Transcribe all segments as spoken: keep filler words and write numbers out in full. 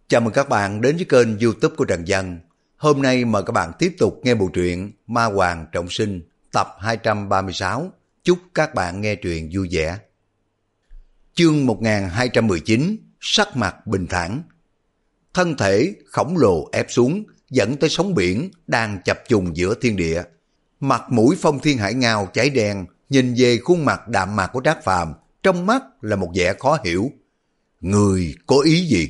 Chào mừng các bạn đến với kênh YouTube của Trần Dân. Hôm nay mời các bạn tiếp tục nghe bộ truyện Ma Hoàng Trọng Sinh tập hai trăm ba mươi sáu. Chúc các bạn nghe truyện vui vẻ. Chương một nghìn hai trăm mười chín, sắc mặt bình thản. Thân thể khổng lồ ép xuống, dẫn tới sóng biển đang chập trùng giữa thiên địa. Mặt mũi Phong Thiên Hải Ngao cháy đen, nhìn về khuôn mặt đạm mạc của Trác Phàm, trong mắt là một vẻ khó hiểu. Người có ý gì?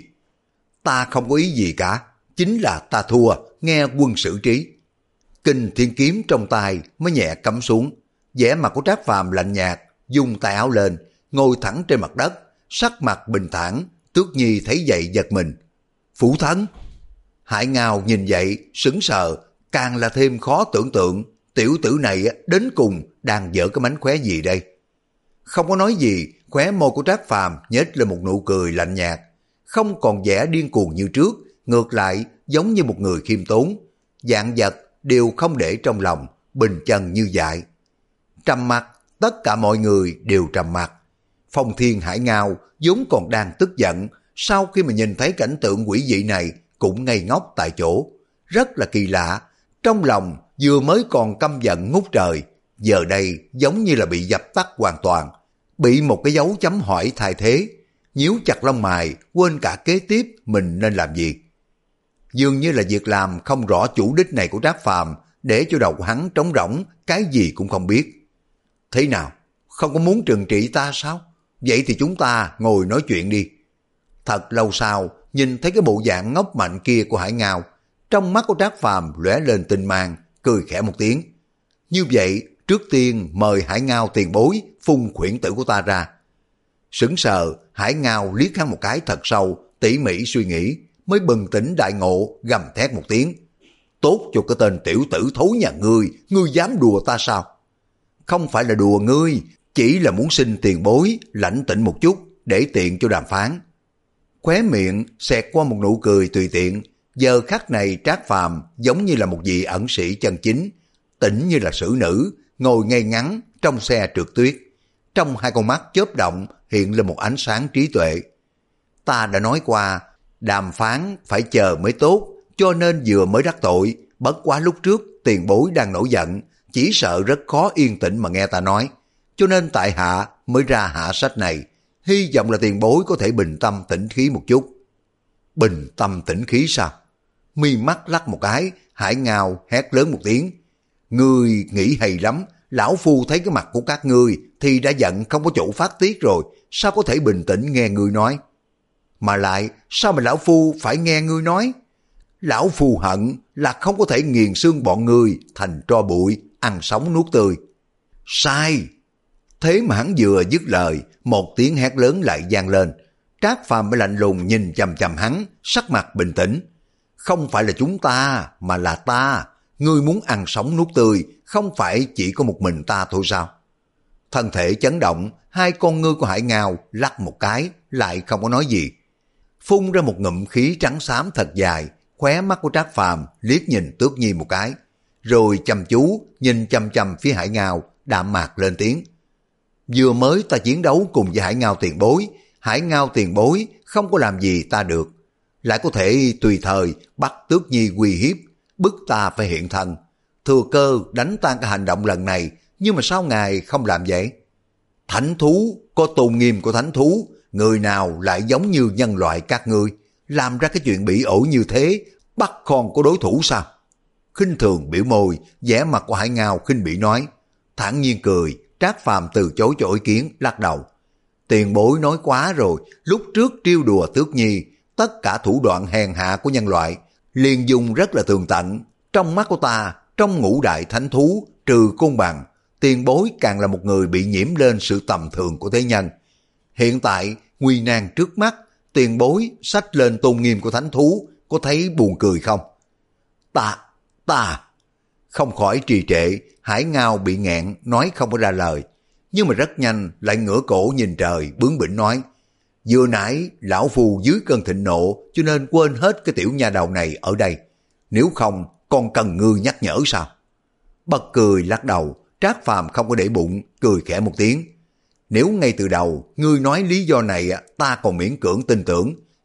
Ta không có ý gì cả, chính là ta thua, nghe quân xử trí. Kinh thiên kiếm trong tay mới nhẹ cắm xuống, vẻ mặt của Trác Phàm lạnh nhạt, dung tay áo lên, ngồi thẳng trên mặt đất, sắc mặt bình thản. Tước Nhi thấy vậy giật mình. Phụ thân! Hải Ngao nhìn vậy, sững sờ, càng là thêm khó tưởng tượng, tiểu tử này đến cùng đang dở cái mánh khóe gì đây? Không có nói gì, khóe môi của Trác Phàm nhếch lên một nụ cười lạnh nhạt, không còn vẻ điên cuồng như trước, ngược lại giống như một người khiêm tốn, vạn vật đều không để trong lòng, bình chân như vậy. Trầm mặc, tất cả mọi người đều trầm mặc. Phong Thiên Hải Ngao vốn còn đang tức giận, sau khi mà nhìn thấy cảnh tượng quỷ dị này cũng ngây ngốc tại chỗ, rất là kỳ lạ. Trong lòng vừa mới còn căm giận ngút trời, giờ đây giống như là bị dập tắt hoàn toàn, bị một cái dấu chấm hỏi thay thế. Nhíu chặt lông mày, quên cả kế tiếp mình nên làm gì. Dường như là việc làm không rõ chủ đích này của Trác Phàm, để cho đầu hắn trống rỗng, cái gì cũng không biết. Thế nào? Không có muốn trừng trị ta sao? Vậy thì chúng ta ngồi nói chuyện đi. Thật lâu sau, nhìn thấy cái bộ dạng ngốc mạnh kia của Hải Ngao, trong mắt của Trác Phàm lóe lên tinh mang, cười khẽ một tiếng. Như vậy, trước tiên mời Hải Ngao tiền bối phun khuyển tử của ta ra. Sững sờ, Hải Ngao liếc hắn một cái thật sâu, tỉ mỉ suy nghĩ, mới bừng tỉnh đại ngộ, gầm thét một tiếng. Tốt cho cái tên tiểu tử thối nhà ngươi, ngươi dám đùa ta sao? Không phải là đùa ngươi, chỉ là muốn xin tiền bối, lãnh tĩnh một chút, để tiện cho đàm phán. Khóe miệng xẹt qua một nụ cười tùy tiện, giờ khắc này Trác Phàm giống như là một vị ẩn sĩ chân chính, tĩnh như là xử nữ, ngồi ngay ngắn trong xe trượt tuyết. Trong hai con mắt chớp động hiện lên một ánh sáng trí tuệ. Ta đã nói qua, đàm phán phải chờ mới tốt, cho nên vừa mới đắc tội, bất quá lúc trước tiền bối đang nổi giận, chỉ sợ rất khó yên tĩnh mà nghe ta nói, cho nên tại hạ mới ra hạ sách này, hy vọng là tiền bối có thể bình tâm tĩnh khí một chút. Bình tâm tĩnh khí sao? Mi mắt lắc một cái, Hải Ngao hét lớn một tiếng. Ngươi nghĩ hay lắm, lão phu thấy cái mặt của các ngươi thì đã giận không có chỗ phát tiết rồi, sao có thể bình tĩnh nghe ngươi nói? Mà lại, sao mà lão phu phải nghe ngươi nói? Lão phu hận là không có thể nghiền xương bọn ngươi thành tro bụi, ăn sống nuốt tươi. Sai! Thế mà hắn vừa dứt lời, một tiếng hét lớn lại vang lên. Trác Phàm mới lạnh lùng nhìn chằm chằm hắn, sắc mặt bình tĩnh. Không phải là chúng ta, mà là ta. Ngươi muốn ăn sống nuốt tươi, không phải chỉ có một mình ta thôi sao? Thân thể chấn động, hai con ngươi của Hải Ngao lắc một cái, lại không có nói gì. Phun ra một ngụm khí trắng xám thật dài, khóe mắt của Trác Phàm liếc nhìn Tước Nhi một cái, rồi chăm chú nhìn chăm chăm phía Hải Ngao, đạm mạc lên tiếng. Vừa mới ta chiến đấu cùng với Hải Ngao tiền bối, Hải Ngao tiền bối không có làm gì ta được, lại có thể tùy thời bắt Tước Nhi uy hiếp, bức ta phải hiện thân, thừa cơ đánh tan cái hành động lần này, nhưng mà sao ngài không làm vậy? Thánh thú có tôn nghiêm của thánh thú, người nào lại giống như nhân loại các ngươi, làm ra cái chuyện bỉ ổi như thế, bắt con của đối thủ sao? Khinh thường biểu môi, vẻ mặt của Hải Ngao khinh bỉ nói. Thản nhiên cười, Trác Phàm từ chối cho ý kiến, lắc đầu. Tiền bối nói quá rồi, lúc trước trêu đùa Tước Nhi, tất cả thủ đoạn hèn hạ của nhân loại, liền dùng rất là tường tận. Trong mắt của ta, trong ngũ đại thánh thú, trừ côn bằng, tiền bối càng là một người bị nhiễm lên sự tầm thường của thế nhân. Hiện tại, nguy nan trước mắt, tiền bối xách lên tôn nghiêm của thánh thú, có thấy buồn cười không? Ta, ta... Không khỏi trì trệ, Hải Ngao bị nghẹn, nói không có ra lời. Nhưng mà rất nhanh, lại ngửa cổ nhìn trời, bướng bỉnh nói. Vừa nãy, lão phu dưới cơn thịnh nộ, cho nên quên hết cái tiểu nha đầu này ở đây. Nếu không, còn cần ngươi nhắc nhở sao? Bật cười lắc đầu, Trác Phàm không có để bụng, cười khẽ một tiếng. Nếu ngay từ đầu, ngươi nói lý do này ta còn miễn cưỡng tin tưởng,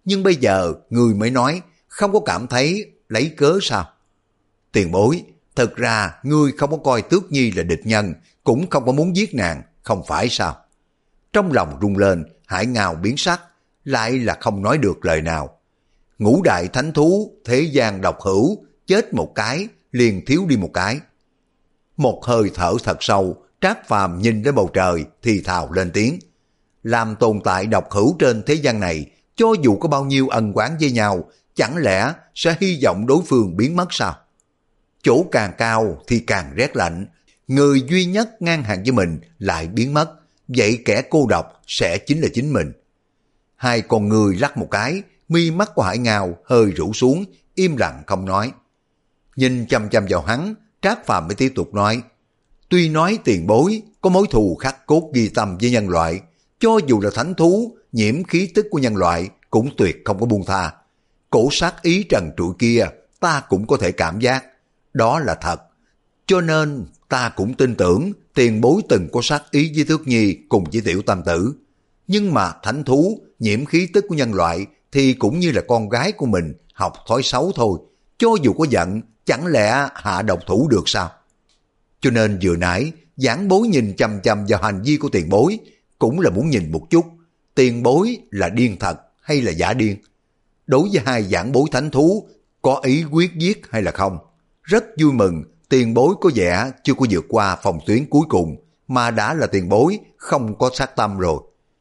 Nhưng bây giờ người mới nói không có cảm thấy lấy cớ sao? Tiền bối, thật ra ngươi không có coi Tước Nhi là địch nhân, cũng không có muốn giết nàng, không phải sao? Trong lòng rung lên, Hải Ngao biến sắc, lại là không nói được lời nào. Ngũ đại thánh thú, thế gian độc hữu, chết một cái, liền thiếu đi một cái. Một hơi thở thật sâu, Trác Phàm nhìn đến bầu trời, thì thào lên tiếng. Làm tồn tại độc hữu trên thế gian này, cho dù có bao nhiêu ân oán với nhau, chẳng lẽ sẽ hy vọng đối phương biến mất sao? Chỗ càng cao thì càng rét lạnh, người duy nhất ngang hàng với mình lại biến mất, vậy kẻ cô độc sẽ chính là chính mình. Hai con người lắc một cái, mi mắt của Hải Ngao hơi rũ xuống, im lặng không nói. Nhìn chăm chăm vào hắn, Trác Phàm mới tiếp tục nói, tuy nói tiền bối có mối thù khắc cốt ghi tâm với nhân loại, cho dù là thánh thú, nhiễm khí tức của nhân loại cũng tuyệt không có buông tha. Cổ sát ý trần trụi kia ta cũng có thể cảm giác, đó là thật. Cho nên ta cũng tin tưởng tiền bối từng có sát ý với Tước Nhi cùng với Tiểu Tam Tử. Nhưng mà thánh thú, nhiễm khí tức của nhân loại thì cũng như là con gái của mình, học thói xấu thôi. Cho dù có giận, chẳng lẽ hạ độc thủ được sao? Cho nên vừa nãy, giảng bối nhìn chằm chằm vào hành vi của tiền bối, cũng là muốn nhìn một chút, tiền bối là điên thật hay là giả điên. Đối với hai giảng bối thánh thú, có ý quyết giết hay là không? Rất vui mừng, tiền bối có vẻ chưa có vượt qua phòng tuyến cuối cùng, mà đã là tiền bối không có sát tâm rồi.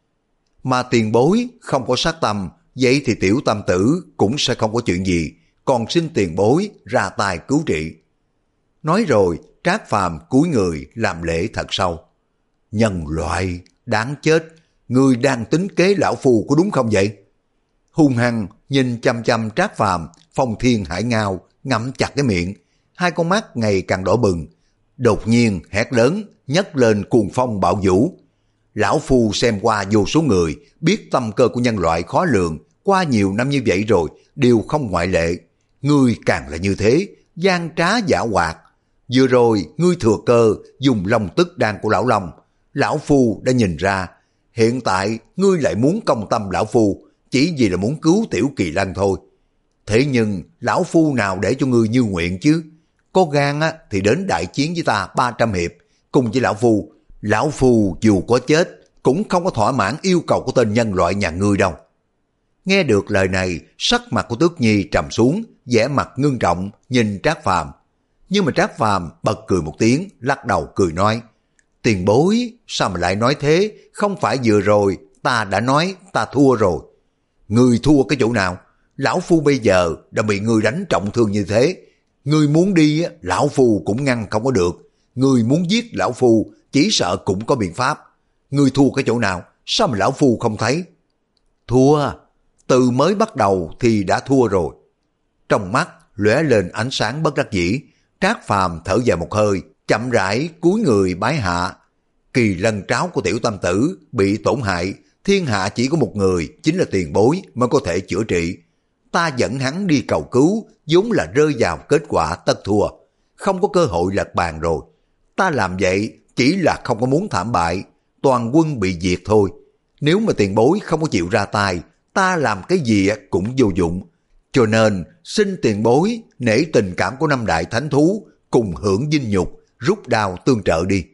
Mà tiền bối không có sát tâm, vậy thì Tiểu Tam Tử cũng sẽ không có chuyện gì, còn xin tiền bối ra tay cứu trị. Nói rồi, Trác Phàm cúi người làm lễ thật sâu. Nhân loại, đáng chết, ngươi đang tính kế lão phu có đúng không vậy? Hung hăng nhìn chăm chăm Trác Phàm, Phong Thiên Hải Ngao ngậm chặt cái miệng, hai con mắt ngày càng đỏ bừng. Đột nhiên hét lớn, nhấc lên cuồng phong bạo vũ. Lão phu xem qua vô số người, biết tâm cơ của nhân loại khó lường, qua nhiều năm như vậy rồi, đều không ngoại lệ. Ngươi càng là như thế, gian trá giả hoạt. Vừa rồi, ngươi thừa cơ dùng long tức đan của lão Long. Lão phu đã nhìn ra, hiện tại ngươi lại muốn công tâm lão phu, chỉ vì là muốn cứu Tiểu Kỳ Lân thôi. Thế nhưng, lão phu nào để cho ngươi như nguyện chứ? Có gan á, thì đến đại chiến với ta ba trăm hiệp, cùng với lão phu. Lão phu dù có chết, cũng không có thỏa mãn yêu cầu của tên nhân loại nhà ngươi đâu. Nghe được lời này, sắc mặt của Tước Nhi trầm xuống, vẻ mặt ngưng trọng, nhìn Trác Phàm. Nhưng mà Trác Phàm bật cười một tiếng, lắc đầu cười nói, tiền bối, sao mà lại nói thế? Không phải vừa rồi, ta đã nói ta thua rồi. Ngươi thua cái chỗ nào? Lão phu bây giờ đã bị ngươi đánh trọng thương như thế. Ngươi muốn đi, lão phu cũng ngăn không có được. Ngươi muốn giết lão phu, chỉ sợ cũng có biện pháp. Ngươi thua cái chỗ nào? Sao mà lão phu không thấy? Thua, từ mới bắt đầu thì đã thua rồi. Trong mắt lóe lên ánh sáng bất đắc dĩ, Trác Phàm thở dài một hơi, chậm rãi cúi người bái hạ. Kỳ lân tráo của Tiểu Tam Tử bị tổn hại, thiên hạ chỉ có một người, chính là tiền bối mới có thể chữa trị. Ta dẫn hắn đi cầu cứu, vốn là rơi vào kết quả tất thua, không có cơ hội lật bàn rồi. Ta làm vậy chỉ là không có muốn thảm bại, toàn quân bị diệt thôi. Nếu mà tiền bối không có chịu ra tay, ta làm cái gì cũng vô dụng. Cho nên xin tiền bối nể tình cảm của năm đại thánh thú, cùng hưởng vinh nhục, rút đao tương trợ đi.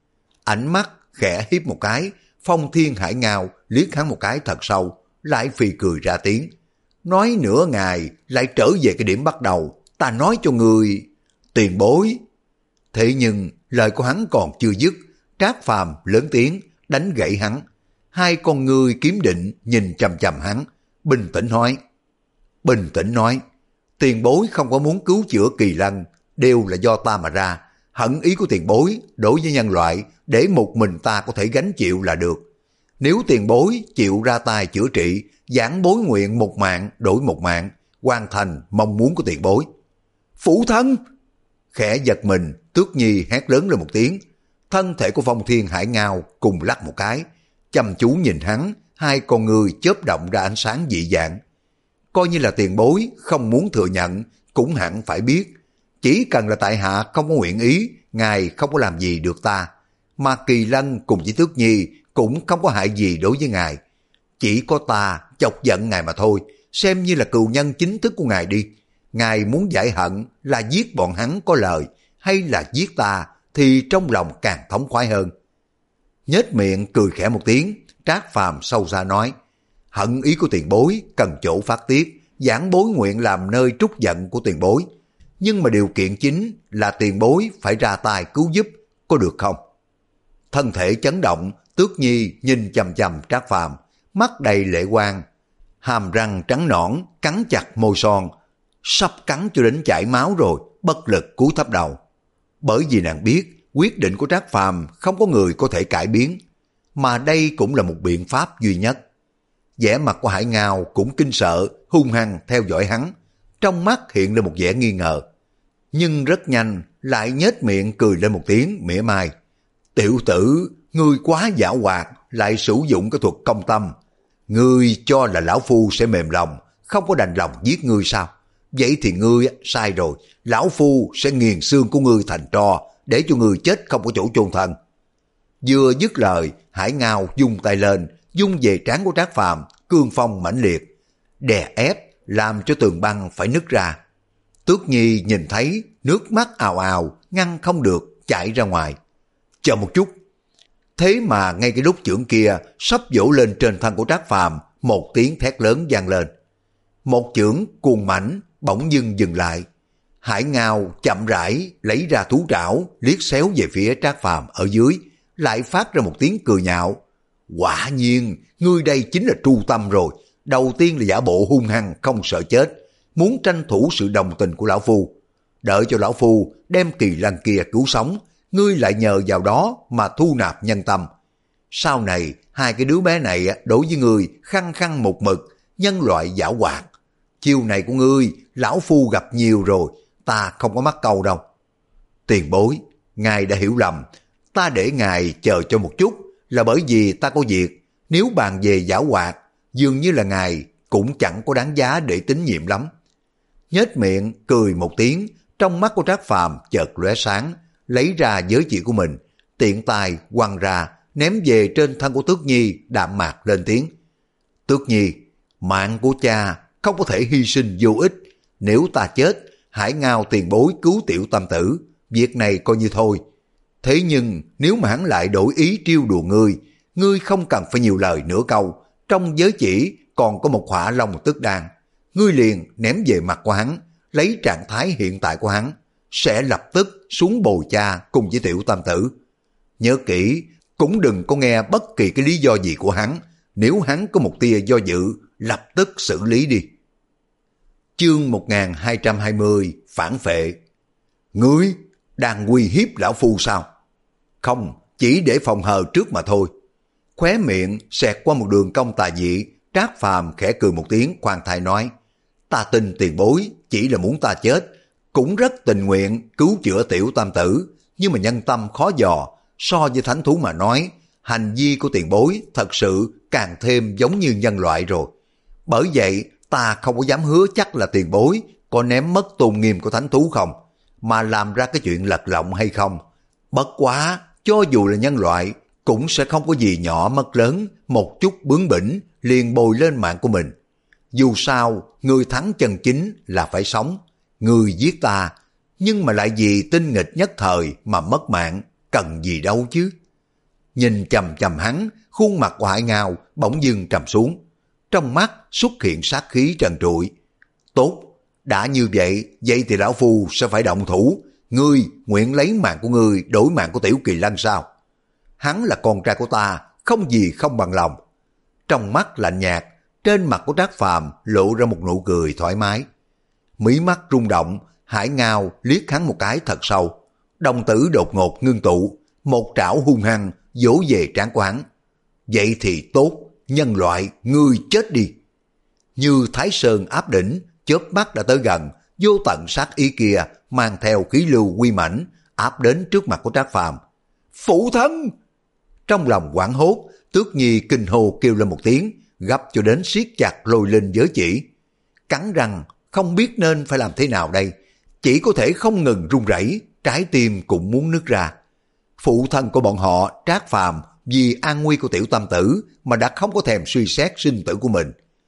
Ánh mắt khẽ hiếp một cái, Phong Thiên Hải Ngao liếc hắn một cái thật sâu, lại phì cười ra tiếng. Nói nửa ngày lại trở về cái điểm bắt đầu, ta nói cho người tiền bối. Thế nhưng lời của hắn còn chưa dứt, Trác Phàm lớn tiếng đánh gãy hắn. Hai con ngươi kiếm định nhìn chằm chằm hắn, bình tĩnh nói. Bình tĩnh nói, tiền bối không có muốn cứu chữa Kỳ Lân, đều là do ta mà ra. Hận ý của tiền bối đối với nhân loại, để một mình ta có thể gánh chịu là được. Nếu tiền bối chịu ra tay chữa trị, giảng bối nguyện một mạng đổi một mạng, hoàn thành mong muốn của tiền bối. Phụ thân! Khẽ giật mình, Tước Nhi hét lớn lên một tiếng. Thân thể của Phong Thiên Hải Ngao cùng lắc một cái, chăm chú nhìn hắn, hai con người chớp động ra ánh sáng dị dạng. Coi như là tiền bối không muốn thừa nhận, cũng hẳn phải biết. Chỉ cần là tại hạ không có nguyện ý, ngài không có làm gì được ta. Mà Kỳ Lân cùng với Tước Nhi cũng không có hại gì đối với ngài. Chỉ có ta chọc giận ngài mà thôi, xem như là cừu nhân chính thức của ngài đi. Ngài muốn giải hận là giết bọn hắn có lời, hay là giết ta thì trong lòng càng thống khoái hơn. Nhếch miệng cười khẽ một tiếng, Trác Phàm sâu xa nói, hận ý của tiền bối cần chỗ phát tiết, giảng bối nguyện làm nơi trút giận của tiền bối. Nhưng mà điều kiện chính là tiền bối phải ra tay cứu giúp, có được không? Thân thể chấn động, Tước Nhi nhìn chằm chằm Trác Phàm, mắt đầy lệ quang, hàm răng trắng nõn, cắn chặt môi son, sắp cắn cho đến chảy máu rồi, bất lực cúi thấp đầu. Bởi vì nàng biết, quyết định của Trác Phàm không có người có thể cải biến, mà đây cũng là một biện pháp duy nhất. Vẻ mặt của Hải Ngao cũng kinh sợ, hung hăng theo dõi hắn, trong mắt hiện lên một vẻ nghi ngờ. Nhưng rất nhanh lại nhếch miệng cười lên một tiếng mỉa mai. Tiểu tử, ngươi quá giảo hoạt, lại sử dụng cái thuật công tâm. Ngươi cho là lão phu sẽ mềm lòng, không có đành lòng giết ngươi sao? Vậy thì ngươi sai rồi, lão phu sẽ nghiền xương của ngươi thành tro, để cho ngươi chết không có chỗ chôn thân. Vừa dứt lời, Hải Ngao vung tay lên, vung về trán của Trác Phàm, cương phong mãnh liệt, đè ép làm cho tường băng phải nứt ra. Tước Nhi nhìn thấy, nước mắt ào ào, ngăn không được, chạy ra ngoài. Chờ một chút. Thế mà ngay cái lúc chưởng kia sắp vỗ lên trên thân của Trác Phàm, một tiếng thét lớn vang lên. Một chưởng cuồng mãnh bỗng dưng dừng lại. Hải Ngao chậm rãi lấy ra thú trảo, liếc xéo về phía Trác Phàm ở dưới, lại phát ra một tiếng cười nhạo. Quả nhiên, ngươi đây chính là tru tâm rồi. Đầu tiên là giả bộ hung hăng không sợ chết, muốn tranh thủ sự đồng tình của lão phu. Đợi cho lão phu đem kỳ lân kia cứu sống, ngươi lại nhờ vào đó mà thu nạp nhân tâm. Sau này, hai cái đứa bé này đối với ngươi khăng khăng một mực, nhân loại giảo hoạt. Chiêu này của ngươi, lão phu gặp nhiều rồi, ta không có mắc câu đâu. Tiền bối, ngài đã hiểu lầm, ta để ngài chờ cho một chút là bởi vì ta có việc. Nếu bàn về giảo hoạt, dường như là ngài cũng chẳng có đáng giá để tín nhiệm lắm. Nhếch miệng cười một tiếng, trong mắt của Trác Phàm chợt lóe sáng, lấy ra giới chỉ của mình, tiện tay quăng ra, ném về trên thân của Tước Nhi, đạm mạc lên tiếng. Tước Nhi, mạng của cha không có thể hy sinh vô ích. Nếu ta chết, Hải Ngao tiền bối cứu tiểu tam tử, việc này coi như thôi. Thế nhưng nếu mà hắn lại đổi ý trêu đùa ngươi, ngươi không cần phải nhiều lời nửa câu. Trong giới chỉ còn có một hỏa long tức đan, ngươi liền ném về mặt của hắn, lấy trạng thái hiện tại của hắn, sẽ lập tức xuống bồi cha cùng với tiểu tam tử. Nhớ kỹ, cũng đừng có nghe bất kỳ cái lý do gì của hắn, nếu hắn có một tia do dự, lập tức xử lý đi. Chương một nghìn hai trăm hai mươi phản phệ. Ngươi đang uy hiếp lão phu sao? Không, chỉ để phòng hờ trước mà thôi. Khóe miệng xẹt qua một đường cong tà dị, Trác Phàm khẽ cười một tiếng khoan thai nói, ta tin tiền bối chỉ là muốn ta chết, cũng rất tình nguyện cứu chữa tiểu tam tử, nhưng mà nhân tâm khó dò, so với thánh thú mà nói, hành vi của tiền bối thật sự càng thêm giống như nhân loại rồi. Bởi vậy ta không có dám hứa chắc là tiền bối có ném mất tôn nghiêm của thánh thú không, mà làm ra cái chuyện lật lọng hay không. Bất quá, cho dù là nhân loại, cũng sẽ không có gì nhỏ mất lớn, một chút bướng bỉnh liền bồi lên mạng của mình. Dù sao, người thắng chân chính là phải sống. Người giết ta, nhưng mà lại vì tinh nghịch nhất thời mà mất mạng, cần gì đâu chứ. Nhìn chầm chầm hắn, khuôn mặt của Hải Ngao bỗng dưng trầm xuống. Trong mắt xuất hiện sát khí trần trụi. Tốt, đã như vậy, vậy thì lão phu sẽ phải động thủ. Ngươi nguyện lấy mạng của ngươi đổi mạng của tiểu kỳ lân sao? Hắn là con trai của ta, không gì không bằng lòng. Trong mắt lạnh nhạt, trên mặt của Trác Phàm lộ ra một nụ cười thoải mái. Mí mắt rung động, Hải Ngao liếc hắn một cái thật sâu. Đồng tử đột ngột ngưng tụ, một trảo hung hăng vỗ về trán của hắn. Vậy thì tốt, nhân loại, ngươi chết đi. Như Thái Sơn áp đỉnh, chớp mắt đã tới gần, vô tận sát ý kia mang theo khí lưu uy mãnh áp đến trước mặt của Trác Phàm. Phụ thân! Trong lòng hoảng hốt, Tước Nhi kinh hô kêu lên một tiếng, gấp cho đến siết chặt lôi lên giới chỉ. Cắn răng, không biết nên phải làm thế nào đây, chỉ có thể không ngừng run rẩy, trái tim cũng muốn nứt ra. Phụ thân của bọn họ, Trác Phàm, vì an nguy của tiểu tam tử mà đã không có thèm suy xét sinh tử của mình.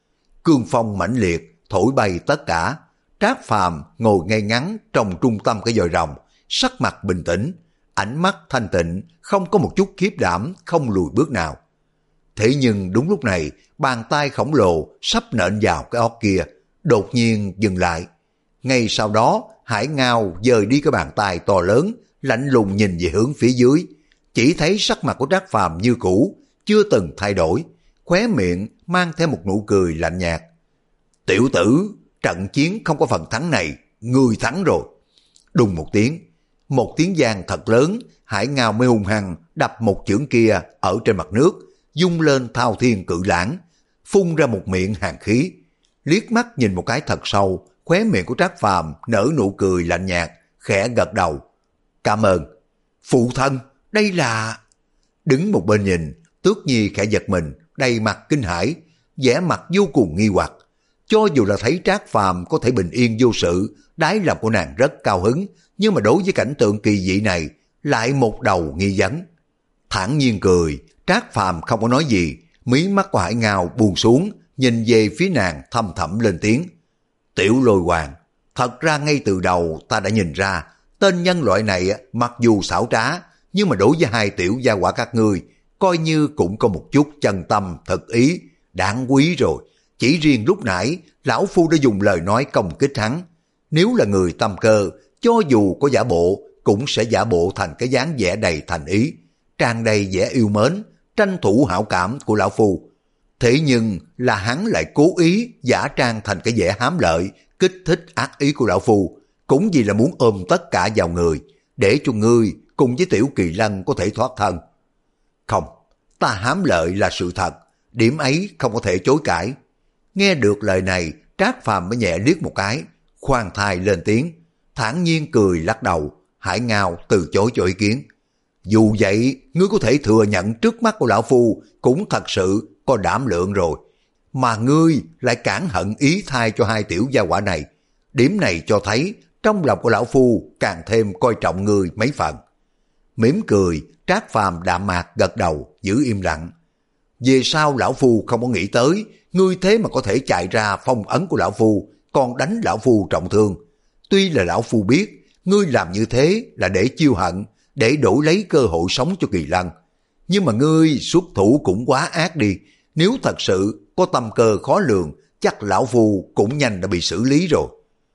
cương phong mãnh liệt, thổi bay tất cả. Trác Phàm ngồi ngay ngắn trong trung tâm cái vòi rồng, sắc mặt bình tĩnh, ánh mắt thanh tịnh, không có một chút khiếp đảm, không lùi bước nào. Thế nhưng đúng lúc này, bàn tay khổng lồ sắp nện vào cái óc kia, đột nhiên dừng lại. Ngay sau đó, Hải Ngao dời đi cái bàn tay to lớn, lạnh lùng nhìn về hướng phía dưới, chỉ thấy sắc mặt của Trác Phàm như cũ, chưa từng thay đổi, khóe miệng mang theo một nụ cười lạnh nhạt. Tiểu tử, trận chiến không có phần thắng này, ngươi thắng rồi. Đùng một tiếng, một tiếng vang thật lớn, Hải Ngao mới hung hăng đập một chưởng kia ở trên mặt nước, dung lên thao thiên cự lãng, phun ra một miệng hàn khí. Liếc mắt nhìn một cái thật sâu, khóe miệng của Trác Phàm nở nụ cười lạnh nhạt, khẽ gật đầu. Cảm ơn. Phụ thân, đây là... Đứng một bên nhìn, Tước Nhi khẽ giật mình, đầy mặt kinh hãi, vẻ mặt vô cùng nghi hoặc. Cho dù là thấy Trác Phàm có thể bình yên vô sự, đáy lòng của nàng rất cao hứng, nhưng mà đối với cảnh tượng kỳ dị này, lại một đầu nghi vấn. Thản nhiên cười, Trác Phàm không có nói gì, mí mắt của Hải Ngao buông xuống, nhìn về phía nàng thâm thẳm lên tiếng. Tiểu Lôi Hoàng, thật ra ngay từ đầu ta đã nhìn ra, tên nhân loại này mặc dù xảo trá, nhưng mà đối với hai tiểu gia hỏa các ngươi, coi như cũng có một chút chân tâm thật ý, đáng quý rồi. Chỉ riêng lúc nãy, lão phu đã dùng lời nói công kích hắn. Nếu là người tâm cơ, cho dù có giả bộ, cũng sẽ giả bộ thành cái dáng vẻ đầy thành ý, tràn đầy vẻ yêu mến, tranh thủ hảo cảm của lão phu. Thế nhưng là hắn lại cố ý giả trang thành cái vẻ hám lợi, kích thích ác ý của lão phu, cũng vì là muốn ôm tất cả vào người, để cho ngươi cùng với Tiểu Kỳ Lân có thể thoát thân. Không, ta hám lợi là sự thật, điểm ấy không có thể chối cãi. Nghe được lời này, Trác Phàm mới nhẹ liếc một cái, khoan thai lên tiếng, thản nhiên cười lắc đầu. Hải Ngao từ chối cho ý kiến. Dù vậy, ngươi có thể thừa nhận trước mắt của lão phu cũng thật sự có đảm lượng rồi, mà ngươi lại cản hận ý thai cho hai tiểu gia hỏa này. Điểm này cho thấy trong lòng của lão phu càng thêm coi trọng ngươi mấy phần. Mỉm cười, Trác Phàm đạm mạc gật đầu, giữ im lặng. Về sau lão phu không có nghĩ tới, ngươi thế mà có thể chạy ra phong ấn của lão phu, còn đánh lão phu trọng thương. Tuy là lão phu biết, ngươi làm như thế là để chiêu hận, để đổi lấy cơ hội sống cho Kỳ Lân. Nhưng mà ngươi xuất thủ cũng quá ác đi, nếu thật sự có tâm cơ khó lường, chắc lão phu cũng nhanh đã bị xử lý rồi.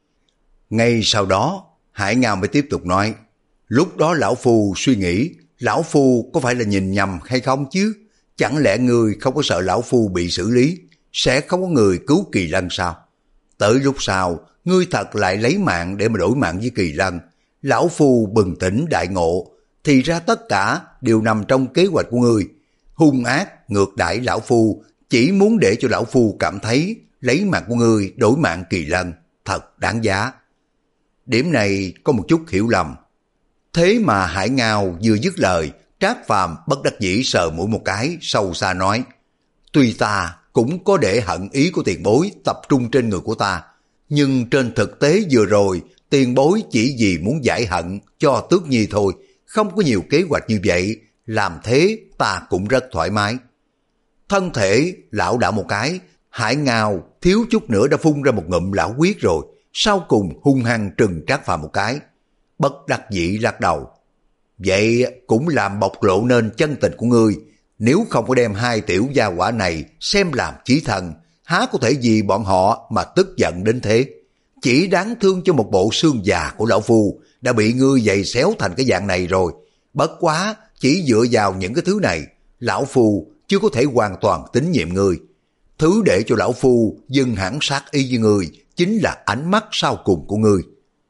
Ngay sau đó, Hải Ngao mới tiếp tục nói, lúc đó lão phu suy nghĩ, lão phu có phải là nhìn nhầm hay không chứ? Chẳng lẽ ngươi không có sợ lão phu bị xử lý, sẽ không có người cứu Kỳ Lân sao? Tới lúc sau, ngươi thật lại lấy mạng để mà đổi mạng với Kỳ Lân. Lão phu bừng tỉnh đại ngộ, thì ra tất cả đều nằm trong kế hoạch của ngươi. Hung ác, ngược đãi lão phu, chỉ muốn để cho lão phu cảm thấy lấy mạng của ngươi đổi mạng Kỳ Lân, thật đáng giá. Điểm này có một chút hiểu lầm. Thế mà Hải Ngao vừa dứt lời, Trác Phàm bất đắc dĩ sờ mũi một cái, sâu xa nói, tuy ta cũng có để hận ý của tiền bối tập trung trên người của ta, nhưng trên thực tế vừa rồi, tiền bối chỉ vì muốn giải hận cho Tước Nhi thôi, không có nhiều kế hoạch như vậy, làm thế ta cũng rất thoải mái. Thân thể lão đảo một cái, Hải Ngao thiếu chút nữa đã phun ra một ngụm lão huyết rồi, sau cùng hung hăng trừng Trác Phàm một cái, bất đắc dĩ lắc đầu. Vậy cũng làm bộc lộ nên chân tình của ngươi, nếu không có đem hai tiểu gia hỏa này xem làm chí thần, há có thể vì bọn họ mà tức giận đến thế. Chỉ đáng thương cho một bộ xương già của lão phu đã bị ngươi giày xéo thành cái dạng này rồi. Bất quá, chỉ dựa vào những cái thứ này, lão phu chưa có thể hoàn toàn tín nhiệm ngươi. Thứ để cho lão phu dừng hẳn sát ý với ngươi chính là ánh mắt sau cùng của ngươi.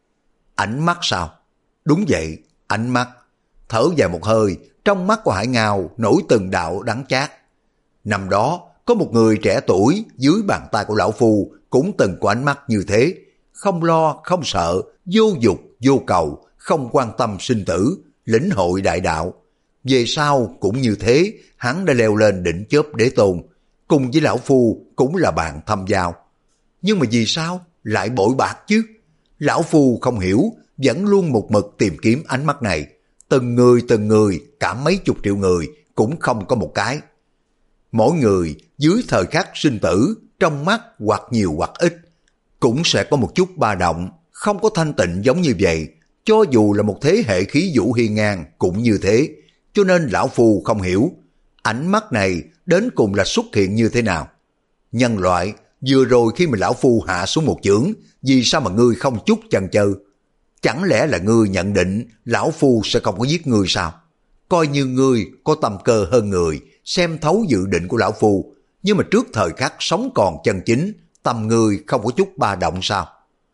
Ánh mắt sao? Đúng vậy, ánh mắt. Thở dài một hơi, trong mắt của Hải Ngao nổi từng đạo đắng chát. Năm đó, có một người trẻ tuổi dưới bàn tay của lão phu cũng từng có ánh mắt như thế, không lo, không sợ, vô dục, vô cầu, không quan tâm sinh tử, lĩnh hội đại đạo. Về sau cũng như thế, hắn đã leo lên đỉnh chóp đế tôn, cùng với lão phu cũng là bạn thâm giao. Nhưng mà vì sao lại bội bạc chứ? Lão phu không hiểu, vẫn luôn một mực tìm kiếm ánh mắt này. Từng người từng người, cả mấy chục triệu người cũng không có một cái. Mỗi người dưới thời khắc sinh tử trong mắt hoặc nhiều hoặc ít, cũng sẽ có một chút ba động, không có thanh tịnh giống như vậy. Cho dù là một thế hệ khí vũ hiên ngang cũng như thế, cho nên lão phu không hiểu, ánh mắt này đến cùng là xuất hiện như thế nào. Nhân loại, vừa rồi khi mà lão phu hạ xuống một chưởng, vì sao mà ngươi không chút chần chừ? Chẳng lẽ là ngươi nhận định lão phu sẽ không có giết ngươi sao? Coi như ngươi có tầm cơ hơn người, xem thấu dự định của lão phu, nhưng mà trước thời khắc sống còn chân chính, tâm ngươi không có chút ba động sao?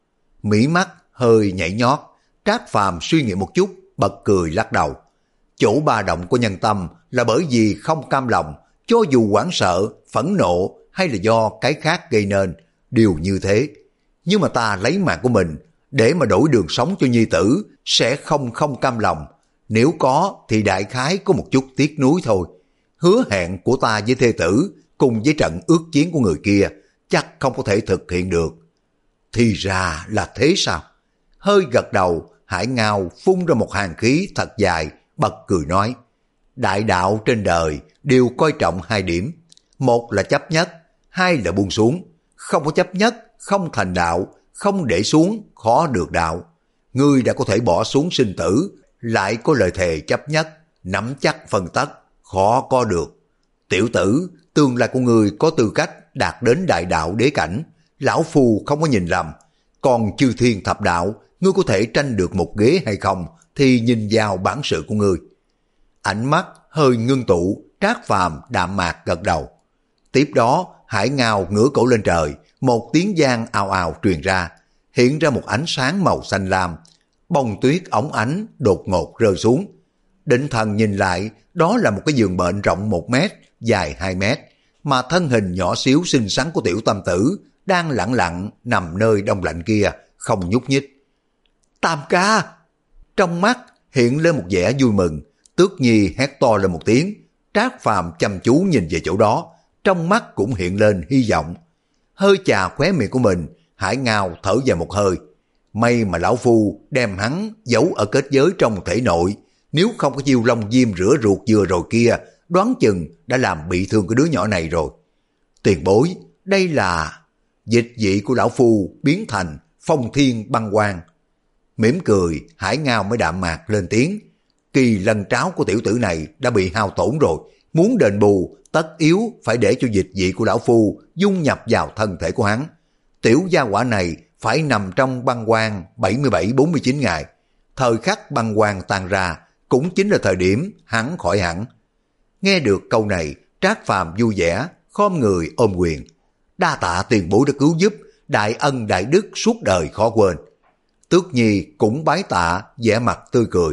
Mí mắt hơi nhảy nhót, Trác Phàm suy nghĩ một chút, bật cười lắc đầu. Chỗ ba động của nhân tâm là bởi vì không cam lòng, cho dù hoảng sợ, phẫn nộ hay là do cái khác gây nên, đều như thế. Nhưng mà ta lấy mạng của mình để mà đổi đường sống cho nhi tử, sẽ không không cam lòng. Nếu có thì đại khái có một chút tiếc nuối thôi. Hứa hẹn của ta với thê tử cùng với trận ước chiến của người kia chắc không có thể thực hiện được. Thì ra là thế sao? Hơi gật đầu, Hải Ngao phun ra một hàng khí thật dài, bật cười nói, đại đạo trên đời đều coi trọng hai điểm, một là chấp nhất, hai là buông xuống. Không có chấp nhất, không thành đạo, không để xuống, khó được đạo. Ngươi đã có thể bỏ xuống sinh tử, lại có lời thề chấp nhất, nắm chắc phân tất, khó có được. Tiểu tử, tương lai của ngươi có tư cách đạt đến đại đạo đế cảnh, lão phu không có nhìn lầm. Còn chư thiên thập đạo, ngươi có thể tranh được một ghế hay không thì nhìn vào bản sự của ngươi. Ánh mắt hơi ngưng tụ, Trác Phàm đạm mạc gật đầu. Tiếp đó Hải Ngao ngửa cổ lên trời, một tiếng vang ào ào truyền ra, hiện ra một ánh sáng màu xanh lam. Bông tuyết óng ánh đột ngột rơi xuống. Định thần nhìn lại, đó là một cái giường bệnh rộng một mét, dài hai mét, mà thân hình nhỏ xíu xinh xắn của tiểu tam tử đang lặng lặng nằm nơi đông lạnh kia, không nhúc nhích. Tam ca! Trong mắt hiện lên một vẻ vui mừng, Tước Nhi hét to lên một tiếng. Trác Phàm chăm chú nhìn về chỗ đó, trong mắt cũng hiện lên hy vọng. Hơi chà khóe miệng của mình, Hải Ngao thở dài một hơi. May mà lão phu đem hắn giấu ở kết giới trong thể nội, nếu không có chiêu long diêm rửa ruột vừa rồi kia, đoán chừng đã làm bị thương cái đứa nhỏ này rồi. Tiền bối, đây là dịch vị của lão phu biến thành phong thiên băng quang. Mỉm cười, Hải Ngao mới đạm mạc lên tiếng. Kỳ lân tráo của tiểu tử này đã bị hao tổn rồi, muốn đền bù tất yếu phải để cho dịch vị của lão phu dung nhập vào thân thể của hắn. Tiểu gia quả này phải nằm trong băng quang bảy mươi bảy bốn mươi chín ngày. Thời khắc băng quang tan ra cũng chính là thời điểm hắn khỏi hẳn. Nghe được câu này, Trác Phàm vui vẻ, khom người ôm quyền. Đa tạ tiền bối đã cứu giúp, đại ân đại đức suốt đời khó quên. Tước Nhi cũng bái tạ, vẻ mặt tươi cười.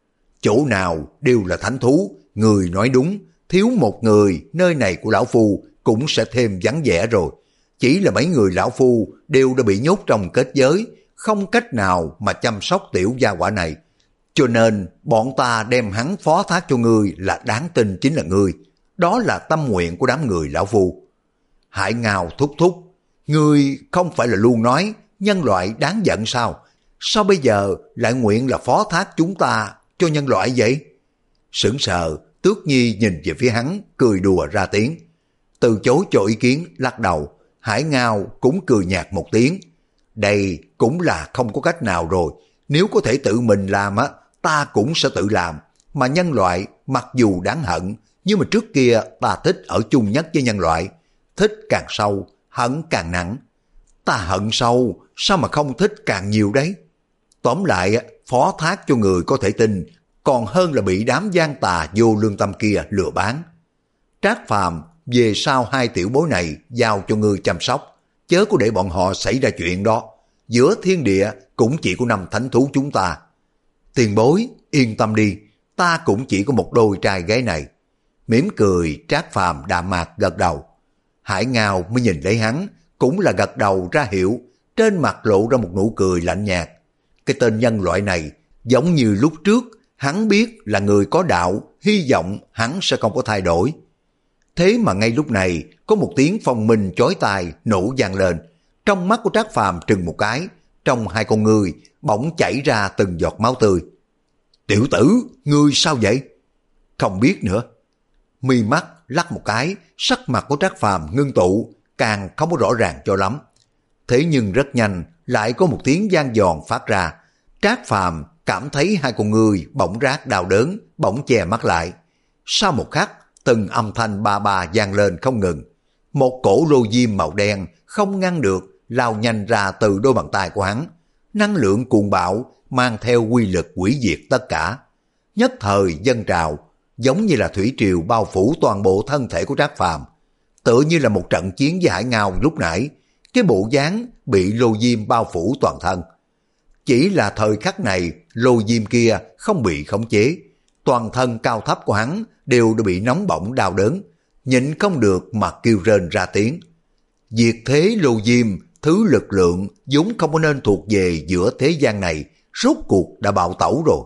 Chỗ nào đều là thánh thú, người nói đúng, thiếu một người nơi này của lão phu cũng sẽ thêm vắng vẻ rồi. Chỉ là mấy người lão phu đều đã bị nhốt trong kết giới, không cách nào mà chăm sóc tiểu gia quả này. Cho nên bọn ta đem hắn phó thác cho ngươi là đáng tin chính là ngươi. Đó là tâm nguyện của đám người lão phu. Hải Ngao thúc thúc, ngươi không phải là luôn nói nhân loại đáng giận sao? Sao bây giờ lại nguyện là phó thác chúng ta cho nhân loại vậy? Sững sờ, Tước Nhi nhìn về phía hắn, cười đùa ra tiếng. Từ chối cho ý kiến, lắc đầu. Hải Ngao cũng cười nhạt một tiếng. Đây cũng là không có cách nào rồi. Nếu có thể tự mình làm á, ta cũng sẽ tự làm. Mà nhân loại mặc dù đáng hận, nhưng mà trước kia ta thích ở chung nhất với nhân loại. Thích càng sâu, hận càng nặng. Ta hận sâu, sao mà không thích càng nhiều đấy? Tóm lại, phó thác cho người có thể tin, còn hơn là bị đám gian tà vô lương tâm kia lừa bán. Trác Phàm, về sau hai tiểu bối này giao cho ngươi chăm sóc, chớ có để bọn họ xảy ra chuyện đó. Giữa thiên địa cũng chỉ có năm thánh thú chúng ta. Tiền bối, yên tâm đi, ta cũng chỉ có một đôi trai gái này. Mỉm cười, Trác Phàm đạm mạc gật đầu. Hải Ngao mới nhìn lấy hắn, cũng là gật đầu ra hiệu, trên mặt lộ ra một nụ cười lạnh nhạt. Cái tên nhân loại này, giống như lúc trước, hắn biết là người có đạo, hy vọng hắn sẽ không có thay đổi. Thế mà ngay lúc này, có một tiếng phong minh chói tai nổ vang lên. Trong mắt của Trác Phàm trừng một cái, trong hai con ngươi bỗng chảy ra từng giọt máu tươi. Tiểu tử, ngươi sao vậy? Không biết nữa. Mi mắt lắc một cái, sắc mặt của Trác Phàm ngưng tụ, càng không có rõ ràng cho lắm. Thế nhưng rất nhanh lại có một tiếng vang giòn phát ra. Trác Phàm cảm thấy hai con người bỗng rát đau đớn, bỗng che mắt lại. Sau một khắc, từng âm thanh ba ba vang lên không ngừng. Một cổ lô diêm màu đen không ngăn được lao nhanh ra từ đôi bàn tay của hắn. Năng lượng cuồng bạo mang theo quy lực hủy diệt tất cả. Nhất thời dâng trào, giống như là thủy triều bao phủ toàn bộ thân thể của Trác Phàm. Tựa như là một trận chiến với hải ngao lúc nãy, cái bộ dáng bị lô diêm bao phủ toàn thân. Chỉ là thời khắc này, lô diêm kia không bị khống chế. Toàn thân cao thấp của hắn đều đã bị nóng bỏng đau đớn, nhịn không được mà kêu rên ra tiếng. Diệt thế lô diêm, thứ lực lượng vốn không có nên thuộc về giữa thế gian này, rốt cuộc đã bạo tẩu rồi.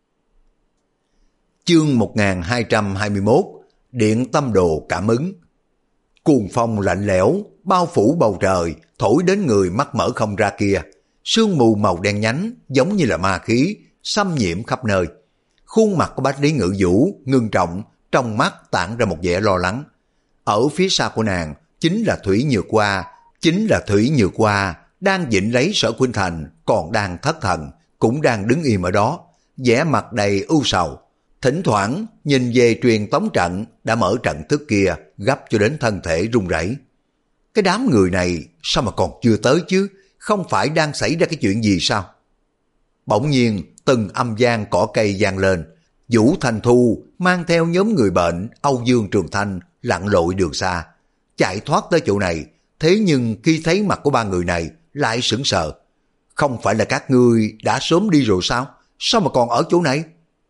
Chương một nghìn hai trăm hai mươi mốt, Điện Tâm Đồ cảm ứng. Cuồng phong lạnh lẽo bao phủ bầu trời, thổi đến người mắt mở không ra kia. Sương mù màu đen nhánh giống như là ma khí xâm nhiễm khắp nơi. Khuôn mặt của Bách Lý Ngự Vũ ngưng trọng, trong mắt tản ra một vẻ lo lắng. Ở phía sau của nàng chính là Thủy Nhược Hoa, chính là Thủy Nhược Hoa đang dịnh lấy Sở Khuynh Thành, còn đang thất thần, cũng đang đứng im ở đó, vẻ mặt đầy ưu sầu. Thỉnh thoảng nhìn về truyền tống trận đã mở trận thức kia, gấp cho đến thân thể run rẩy. Cái đám người này sao mà còn chưa tới chứ? Không phải đang xảy ra cái chuyện gì sao? Bỗng nhiên từng âm vang cỏ cây vang lên. Vũ Thành Thu mang theo nhóm người bệnh Âu Dương Trường Thanh lặn lội đường xa, chạy thoát tới chỗ này. Thế nhưng khi thấy mặt của ba người này lại sững sờ. Không phải là các ngươi đã sớm đi rồi sao? Sao mà còn ở chỗ này?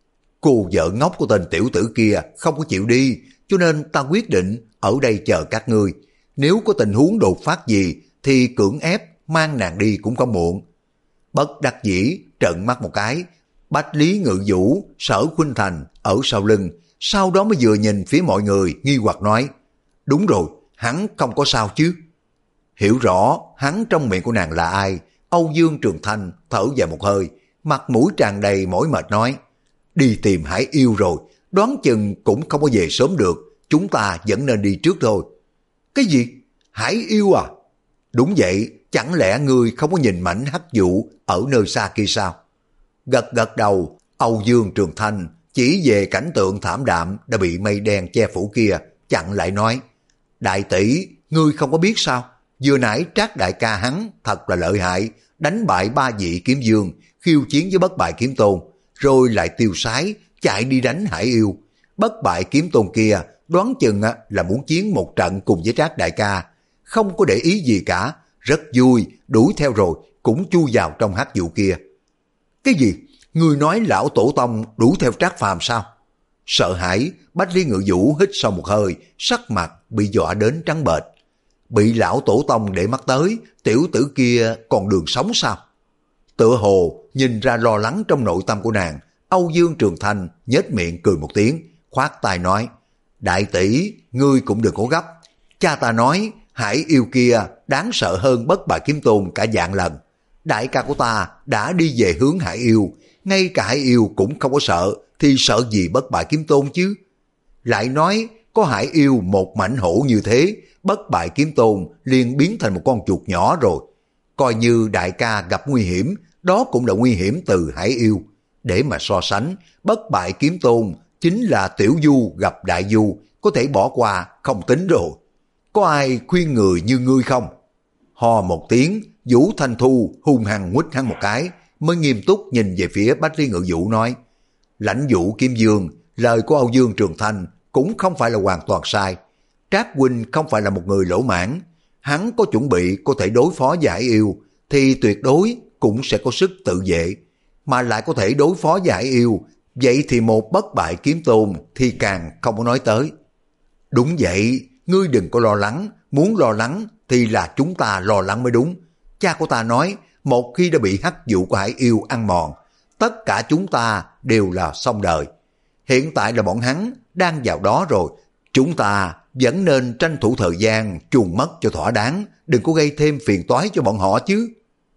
Cô vợ ngốc của tên tiểu tử kia không có chịu đi, cho nên ta quyết định ở đây chờ các ngươi. Nếu có tình huống đột phát gì thì cưỡng ép mang nàng đi cũng không muộn. Bất đắc dĩ trợn mắt một cái, Bách Lý Ngự Vũ, Sở Khuynh Thành ở sau lưng, sau đó mới vừa nhìn phía mọi người nghi hoặc nói, đúng rồi, hắn không có sao chứ? Hiểu rõ hắn trong miệng của nàng là ai, Âu Dương Trường Thanh thở dài một hơi, mặt mũi tràn đầy mỏi mệt nói, đi tìm Hải Yêu rồi, đoán chừng cũng không có về sớm được, chúng ta vẫn nên đi trước thôi. Cái gì? Hải Yêu à? Đúng vậy, chẳng lẽ ngươi không có nhìn mảnh hắc vụ ở nơi xa kia sao? Gật gật đầu, Âu Dương Trường Thanh chỉ về cảnh tượng thảm đạm đã bị mây đen che phủ kia, chặn lại nói, đại tỷ, ngươi không có biết sao? Vừa nãy Trác đại ca hắn thật là lợi hại, đánh bại ba vị kiếm vương, khiêu chiến với Bất Bại Kiếm Tôn, rồi lại tiêu sái chạy đi đánh Hải Yêu. Bất Bại Kiếm Tôn kia đoán chừng là muốn chiến một trận cùng với Trác đại ca, không có để ý gì cả, rất vui, đuổi theo rồi cũng chui vào trong hắc vụ kia. Cái gì? Ngươi nói lão tổ tông đuổi theo Trác Phàm sao? Sợ hãi, Bách Lý Ngự Vũ hít sâu một hơi, sắc mặt bị dọa đến trắng bệch. Bị lão tổ tông để mắt tới, tiểu tử kia còn đường sống sao? Tựa hồ nhìn ra lo lắng trong nội tâm của nàng, Âu Dương Trường Thanh nhếch miệng cười một tiếng, khoát tay nói, đại tỷ, ngươi cũng đừng có gấp. Cha ta nói Hải Yêu kia đáng sợ hơn Bất Bại Kiếm Tôn cả vạn lần. Đại ca của ta đã đi về hướng Hải Yêu, ngay cả Hải Yêu cũng không có sợ, thì sợ gì Bất Bại Kiếm Tôn chứ? Lại nói có Hải Yêu một mảnh hổ như thế, Bất Bại Kiếm Tôn liền biến thành một con chuột nhỏ rồi. Coi như đại ca gặp nguy hiểm, đó cũng là nguy hiểm từ Hải Yêu. Để mà so sánh, Bất Bại Kiếm Tôn chính là tiểu du gặp đại du, có thể bỏ qua không tính rồi. Có ai khuyên người như ngươi không? Ho một tiếng, Vũ Thanh Thu hung hăng nguýt hắn một cái, mới nghiêm túc nhìn về phía Bách Lý Ngự Vũ nói, Lãnh Vũ Kiếm Dương, lời của Âu Dương Trường Thanh cũng không phải là hoàn toàn sai. Trác huynh không phải là một người lỗ mãn, hắn có chuẩn bị có thể đối phó với Hải Yêu, thì tuyệt đối cũng sẽ có sức tự vệ, mà lại có thể đối phó với Hải Yêu, vậy thì một Bất Bại Kiếm Tôn thì càng không có nói tới. Đúng vậy, ngươi đừng có lo lắng, muốn lo lắng thì là chúng ta lo lắng mới đúng. Cha của ta nói, một khi đã bị hắc vụ của Hải Yêu ăn mòn, tất cả chúng ta đều là xong đời. Hiện tại là bọn hắn đang vào đó rồi, chúng ta vẫn nên tranh thủ thời gian chuồn mất cho thỏa đáng, đừng có gây thêm phiền toái cho bọn họ chứ.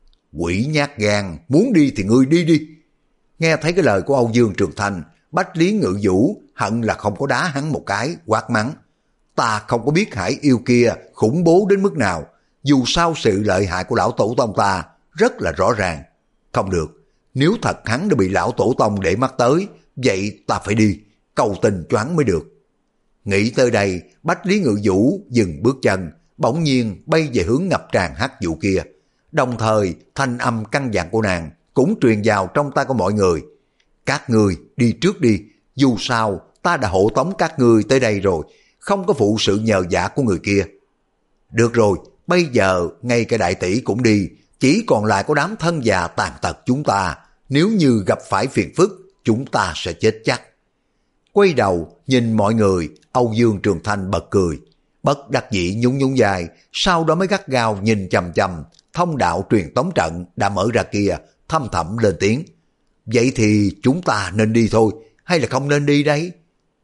Quỷ nhát gan, muốn đi thì ngươi đi đi. Nghe thấy cái lời của Âu Dương Trường Thanh, Bách Lý Ngự Vũ hận là không có đá hắn một cái, quát mắng. Ta không có biết hải yêu kia khủng bố đến mức nào, dù sao sự lợi hại của lão tổ tông ta rất là rõ ràng. Không được, nếu thật hắn đã bị lão tổ tông để mắt tới, vậy ta phải đi, cầu tình cho hắn mới được. Nghĩ tới đây, Bách Lý Ngự Vũ dừng bước chân, bỗng nhiên bay về hướng ngập tràn hắc vụ kia. Đồng thời, thanh âm căn dặn của nàng cũng truyền vào trong tai của mọi người. Các ngươi đi trước đi, dù sao ta đã hộ tống các ngươi tới đây rồi, không có phụ sự nhờ vả của người kia. Được rồi, bây giờ ngay cả đại tỷ cũng đi, chỉ còn lại có đám thân già tàn tật chúng ta, nếu như gặp phải phiền phức, chúng ta sẽ chết chắc. Quay đầu, nhìn mọi người, Âu Dương Trường Thanh bật cười, bất đắc dĩ nhún nhún vai, sau đó mới gắt gao nhìn chằm chằm thông đạo truyền tống trận đã mở ra kia, thâm thẳm lên tiếng. Vậy thì chúng ta nên đi thôi, hay là không nên đi đấy?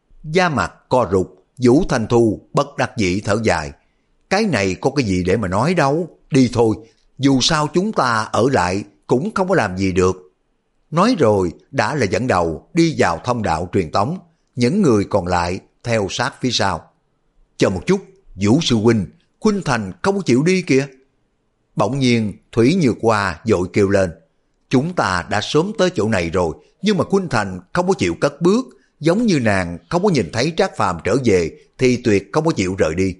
Da mặt co rụt, Vũ Thanh Thu bất đắc dĩ thở dài. Cái này có cái gì để mà nói đâu, đi thôi, dù sao chúng ta ở lại cũng không có làm gì được. Nói rồi đã là dẫn đầu đi vào thông đạo truyền tống, những người còn lại theo sát phía sau. Chờ một chút, Vũ sư huynh, Khuynh Thành không có chịu đi kìa. Bỗng nhiên Thủy Nhược Hoa vội kêu lên. Chúng ta đã sớm tới chỗ này rồi, nhưng mà Khuynh Thành không có chịu cất bước, giống như nàng không có nhìn thấy Trác Phàm trở về thì tuyệt không có chịu rời đi.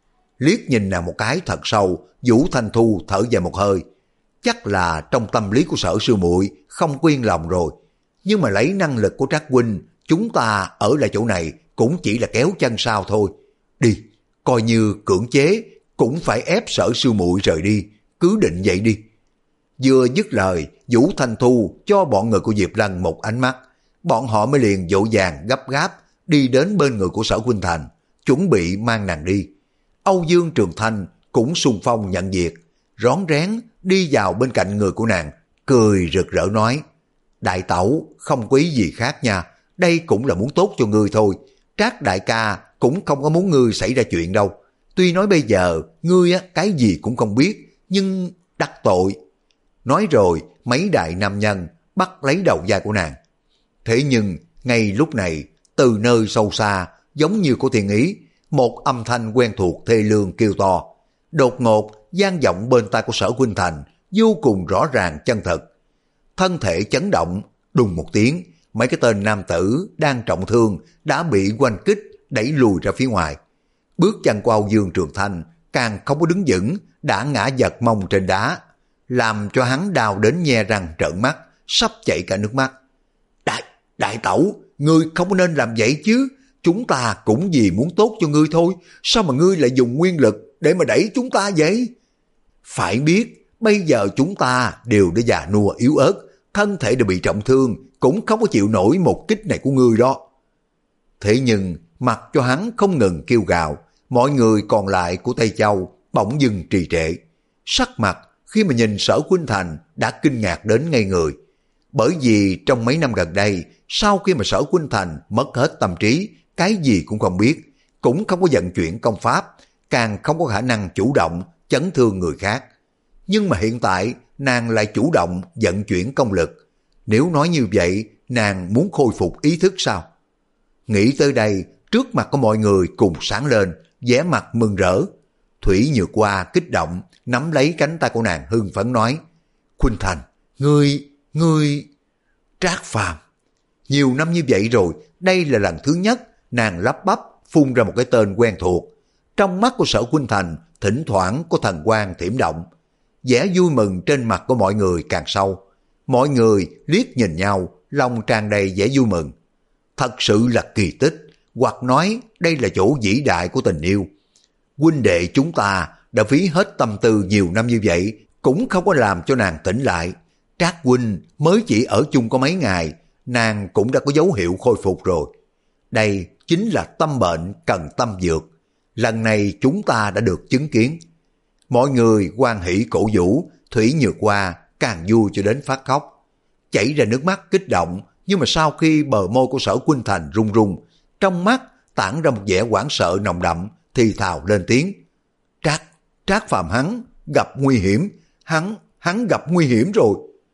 Liếc nhìn nàng một cái thật sâu, Vũ Thanh Thu thở dài một hơi. Chắc là trong tâm lý của Sở sư muội không quyên lòng rồi, nhưng mà lấy năng lực của Trác huynh, chúng ta ở lại chỗ này cũng chỉ là kéo chân sau thôi. Đi, coi như cưỡng chế cũng phải ép Sở sư muội rời đi, cứ định vậy đi. Vừa dứt lời, Vũ Thanh Thu cho bọn người của Diệp Lăng một ánh mắt, bọn họ mới liền vội vàng gấp gáp đi đến bên người của Sở Khuynh Thành, chuẩn bị mang nàng đi. Âu Dương Trường Thanh cũng xung phong nhận việc, rón rén đi vào bên cạnh người của nàng, cười rực rỡ nói, đại tẩu không có ý gì khác nha, đây cũng là muốn tốt cho ngươi thôi, Trác đại ca cũng không có muốn ngươi xảy ra chuyện đâu. Tuy nói bây giờ ngươi á cái gì cũng không biết, nhưng đắc tội. Nói rồi mấy đại nam nhân bắt lấy đầu vai của nàng. Thế nhưng ngay lúc này, từ nơi sâu xa giống như của Thiên Ý, một âm thanh quen thuộc thê lương kêu to, đột ngột vang vọng bên tai của Sở Khuynh Thành, vô cùng rõ ràng chân thật. Thân thể chấn động, đùng một tiếng, mấy cái tên nam tử đang trọng thương đã bị oanh kích đẩy lùi ra phía ngoài. Bước chân của Âu Dương Trường Thanh càng không có đứng vững, đã ngã giật mông trên đá, làm cho hắn đau đến nhe răng trợn mắt, sắp chảy cả nước mắt. Đại, đại tẩu, ngươi không nên làm vậy chứ, chúng ta cũng vì muốn tốt cho ngươi thôi, sao mà ngươi lại dùng nguyên lực để mà đẩy chúng ta vậy? Phải biết, bây giờ chúng ta đều đã già nua yếu ớt, thân thể đều bị trọng thương, cũng không có chịu nổi một kích này của ngươi đó. Thế nhưng, mặc cho hắn không ngừng kêu gào, mọi người còn lại của Tây Châu bỗng dưng trì trệ. Sắc mặt khi mà nhìn Sở Khuynh Thành đã kinh ngạc đến ngây người. Bởi vì trong mấy năm gần đây, sau khi mà Sở Khuynh Thành mất hết tâm trí, cái gì cũng không biết, cũng không có vận chuyển công pháp, càng không có khả năng chủ động chấn thương người khác. Nhưng mà hiện tại nàng lại chủ động vận chuyển công lực. Nếu nói như vậy, nàng muốn khôi phục ý thức sao? Nghĩ tới đây, trước mặt của mọi người cùng sáng lên, vẻ mặt mừng rỡ. Thủy Nhược Hoa kích động, nắm lấy cánh tay của nàng hưng phấn nói, Khuynh Thành, ngươi, ngươi... Trác Phàm. Nhiều năm như vậy rồi, đây là lần thứ nhất nàng lắp bắp phun ra một cái tên quen thuộc. Trong mắt của Sở Khuynh Thành thỉnh thoảng có thần quang thiểm động. Vẻ vui mừng trên mặt của mọi người càng sâu. Mọi người liếc nhìn nhau, lòng tràn đầy vẻ vui mừng. Thật sự là kỳ tích, hoặc nói đây là chỗ vĩ đại của tình yêu. Huynh đệ chúng ta đã phí hết tâm tư nhiều năm như vậy, cũng không có làm cho nàng tỉnh lại. Trác huynh mới chỉ ở chung có mấy ngày, nàng cũng đã có dấu hiệu khôi phục rồi. Đây chính là tâm bệnh cần tâm dược. Lần này chúng ta đã được chứng kiến. Mọi người hoan hỉ cổ vũ, Thủy Nhược Hoa càng vui cho đến phát khóc. Chảy ra nước mắt kích động, nhưng mà sau khi bờ môi của Sở Khuynh Thành run run, trong mắt tản ra một vẻ hoảng sợ nồng đậm, thì thào lên tiếng. Trác, Trác Phàm hắn gặp nguy hiểm, hắn, hắn gặp nguy hiểm rồi.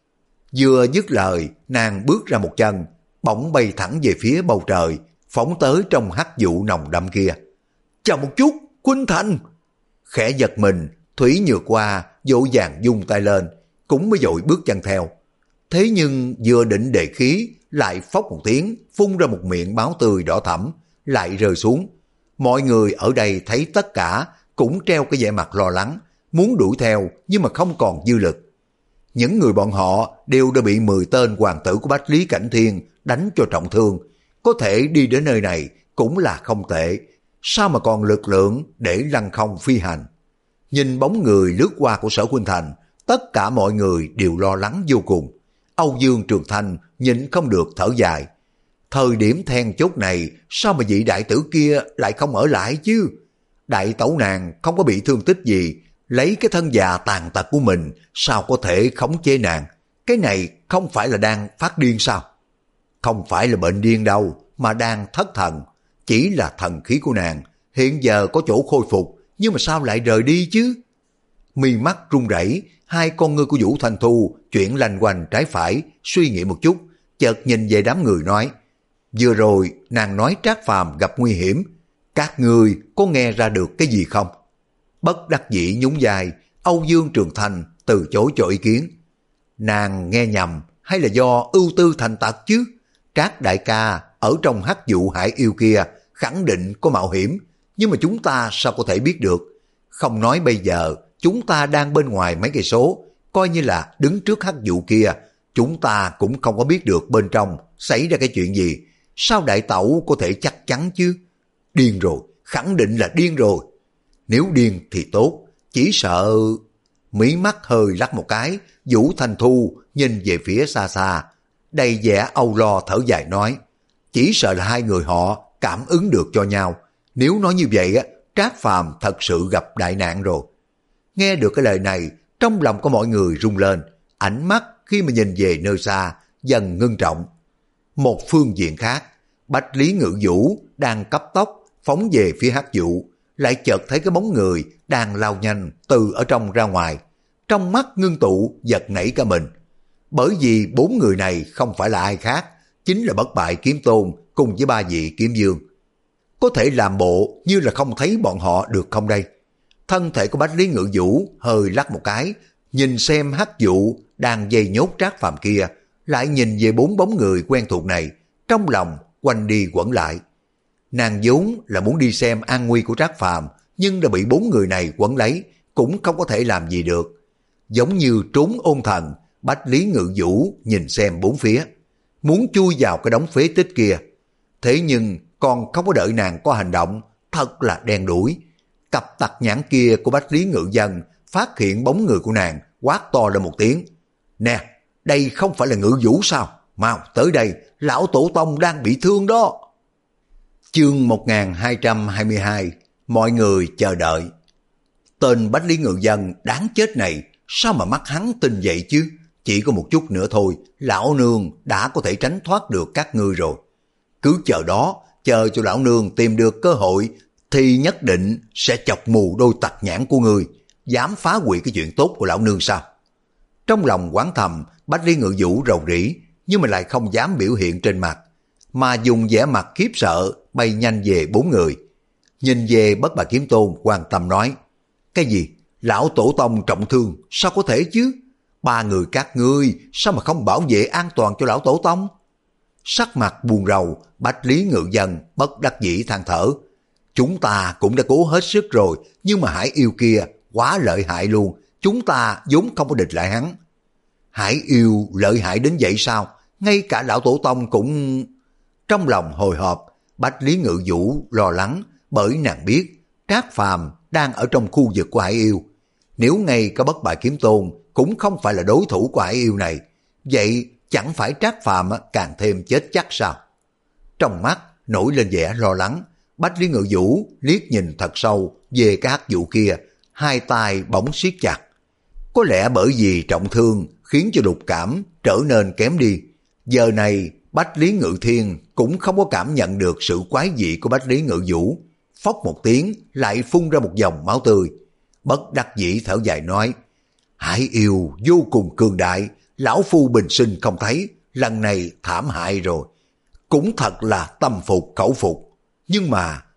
Vừa dứt lời, nàng bước ra một chân, bỗng bay thẳng về phía bầu trời, phóng tới trong hắc vụ nồng đậm kia. chờ một chút, Khuynh Thành. Khẽ giật mình, Thủy Nhược Hoa vội vàng vung tay lên, cũng mới vội bước chân theo. Thế nhưng vừa định đề khí, lại phốc một tiếng, phun ra một miệng máu tươi đỏ thẫm, lại rơi xuống. Mọi người ở đây thấy tất cả, cũng treo cái vẻ mặt lo lắng, muốn đuổi theo nhưng mà không còn dư lực. Những người bọn họ đều đã bị mười tên hoàng tử của Bách Lý Cảnh Thiên đánh cho trọng thương, có thể đi đến nơi này cũng là không tệ, sao mà còn lực lượng để lăng không phi hành. Nhìn bóng người lướt qua của Sở Khuynh Thành, tất cả mọi người đều lo lắng vô cùng. Âu Dương Trường Thanh nhịn không được thở dài. Thời điểm then chốt này, sao mà vị đại tử kia lại không ở lại chứ? Đại tẩu nàng không có bị thương tích gì, lấy cái thân già tàn tật của mình, sao có thể khống chế nàng? Cái này không phải là đang phát điên sao? Không phải là bệnh điên đâu, mà đang thất thần. Chỉ là thần khí của nàng, hiện giờ có chỗ khôi phục, nhưng mà sao lại rời đi chứ? Mi mắt run rẩy, hai con ngươi của Vũ Thanh Thu chuyển lanh quanh trái phải, suy nghĩ một chút, chợt nhìn về đám người nói, vừa rồi nàng nói Trác Phàm gặp nguy hiểm, các ngươi có nghe ra được cái gì không? Bất đắc dĩ nhún vai, Âu Dương Trường Thanh từ chối cho ý kiến. Nàng nghe nhầm hay là do ưu tư thành tật chứ? Trác đại ca ở trong hắc vụ hải yêu kia khẳng định có mạo hiểm, nhưng mà chúng ta sao có thể biết được? Không nói bây giờ chúng ta đang bên ngoài mấy cây số, coi như là đứng trước hắc vụ kia, chúng ta cũng không có biết được bên trong xảy ra cái chuyện gì. Sao đại tẩu có thể chắc chắn chứ? Điên rồi, khẳng định là điên rồi. Nếu điên thì tốt, chỉ sợ... Mí mắt hơi lắc một cái, Vũ Thanh Thu nhìn về phía xa xa, đầy vẻ âu lo thở dài nói, chỉ sợ là hai người họ cảm ứng được cho nhau. Nếu nói như vậy á, Trác Phàm thật sự gặp đại nạn rồi. Nghe được cái lời này, trong lòng của mọi người rung lên, ánh mắt khi mà nhìn về nơi xa dần ngưng trọng. Một phương diện khác, Bách Lý Ngự Vũ đang cấp tốc phóng về phía hắc vụ, lại chợt thấy cái bóng người đang lao nhanh từ ở trong ra ngoài. Trong mắt ngưng tụ giật nảy cả mình, bởi vì bốn người này không phải là ai khác, chính là Bất Bại Kiếm Tôn cùng với ba vị kiếm vương. Có thể làm bộ như là không thấy bọn họ được không đây? Thân thể của Bách Lý Ngự Vũ hơi lắc một cái, nhìn xem hắc vụ đang dây nhốt Trác Phàm kia, lại nhìn về bốn bóng người quen thuộc này, trong lòng quanh đi quẩn lại. Nàng vốn là muốn đi xem an nguy của Trác Phàm, nhưng đã bị bốn người này quấn lấy, cũng không có thể làm gì được. Giống như trốn ôn thần, Bách Lý Ngự Vũ nhìn xem bốn phía, muốn chui vào cái đống phế tích kia. Thế nhưng còn không có đợi nàng có hành động, thật là đen đuổi. Cặp tặc nhãn kia của Bách Lý Ngự Dân phát hiện bóng người của nàng, quát to lên một tiếng. Nè, đây không phải là Ngự Vũ sao? Mau tới đây, lão tổ tông đang bị thương đó. Chương một nghìn hai trăm hai mươi hai, mọi người chờ đợi. Tên Bách Lý Ngự Dân đáng chết này, sao mà mắt hắn tinh vậy chứ? Chỉ có một chút nữa thôi, lão nương đã có thể tránh thoát được các ngươi rồi. Cứ chờ đó, chờ cho lão nương tìm được cơ hội, thì nhất định sẽ chọc mù đôi tặc nhãn của ngươi. Dám phá hủy cái chuyện tốt của lão nương sao? Trong lòng quán thầm, Bách Lý Ngự Vũ rầu rĩ, nhưng mà lại không dám biểu hiện trên mặt, mà dùng vẻ mặt khiếp sợ bay nhanh về bốn người. Nhìn về Bất Bại Kiếm Tôn quan tâm nói, cái gì? Lão tổ tông trọng thương, sao có thể chứ? Ba người các ngươi sao mà không bảo vệ an toàn cho lão tổ tông? Sắc mặt buồn rầu, Bách Lý Ngự Dân bất đắc dĩ than thở. Chúng ta cũng đã cố hết sức rồi, nhưng mà hải yêu kia quá lợi hại luôn, chúng ta vốn không có địch lại hắn. Hải yêu lợi hại đến vậy sao? Ngay cả lão tổ tông cũng... Trong lòng hồi hộp, Bách Lý Ngự Vũ lo lắng, bởi nàng biết Trác Phàm đang ở trong khu vực của hải yêu. Nếu ngay cả Bất Bại Kiếm Tôn cũng không phải là đối thủ của hải yêu này, vậy chẳng phải Trác Phàm càng thêm chết chắc sao? Trong mắt nổi lên vẻ lo lắng, Bách Lý Ngự Vũ liếc nhìn thật sâu về cái hắc vụ kia, hai tay bỗng siết chặt. Có lẽ bởi vì trọng thương khiến cho lục cảm trở nên kém đi. Giờ này Bách Lý Ngự Thiên cũng không có cảm nhận được sự quái dị của Bách Lý Ngự Vũ. Phốc một tiếng lại phun ra một dòng máu tươi. Bất đắc dĩ thở dài nói, hải yêu vô cùng cường đại, lão phu bình sinh không thấy, lần này thảm hại rồi. Cũng thật là tâm phục khẩu phục, nhưng mà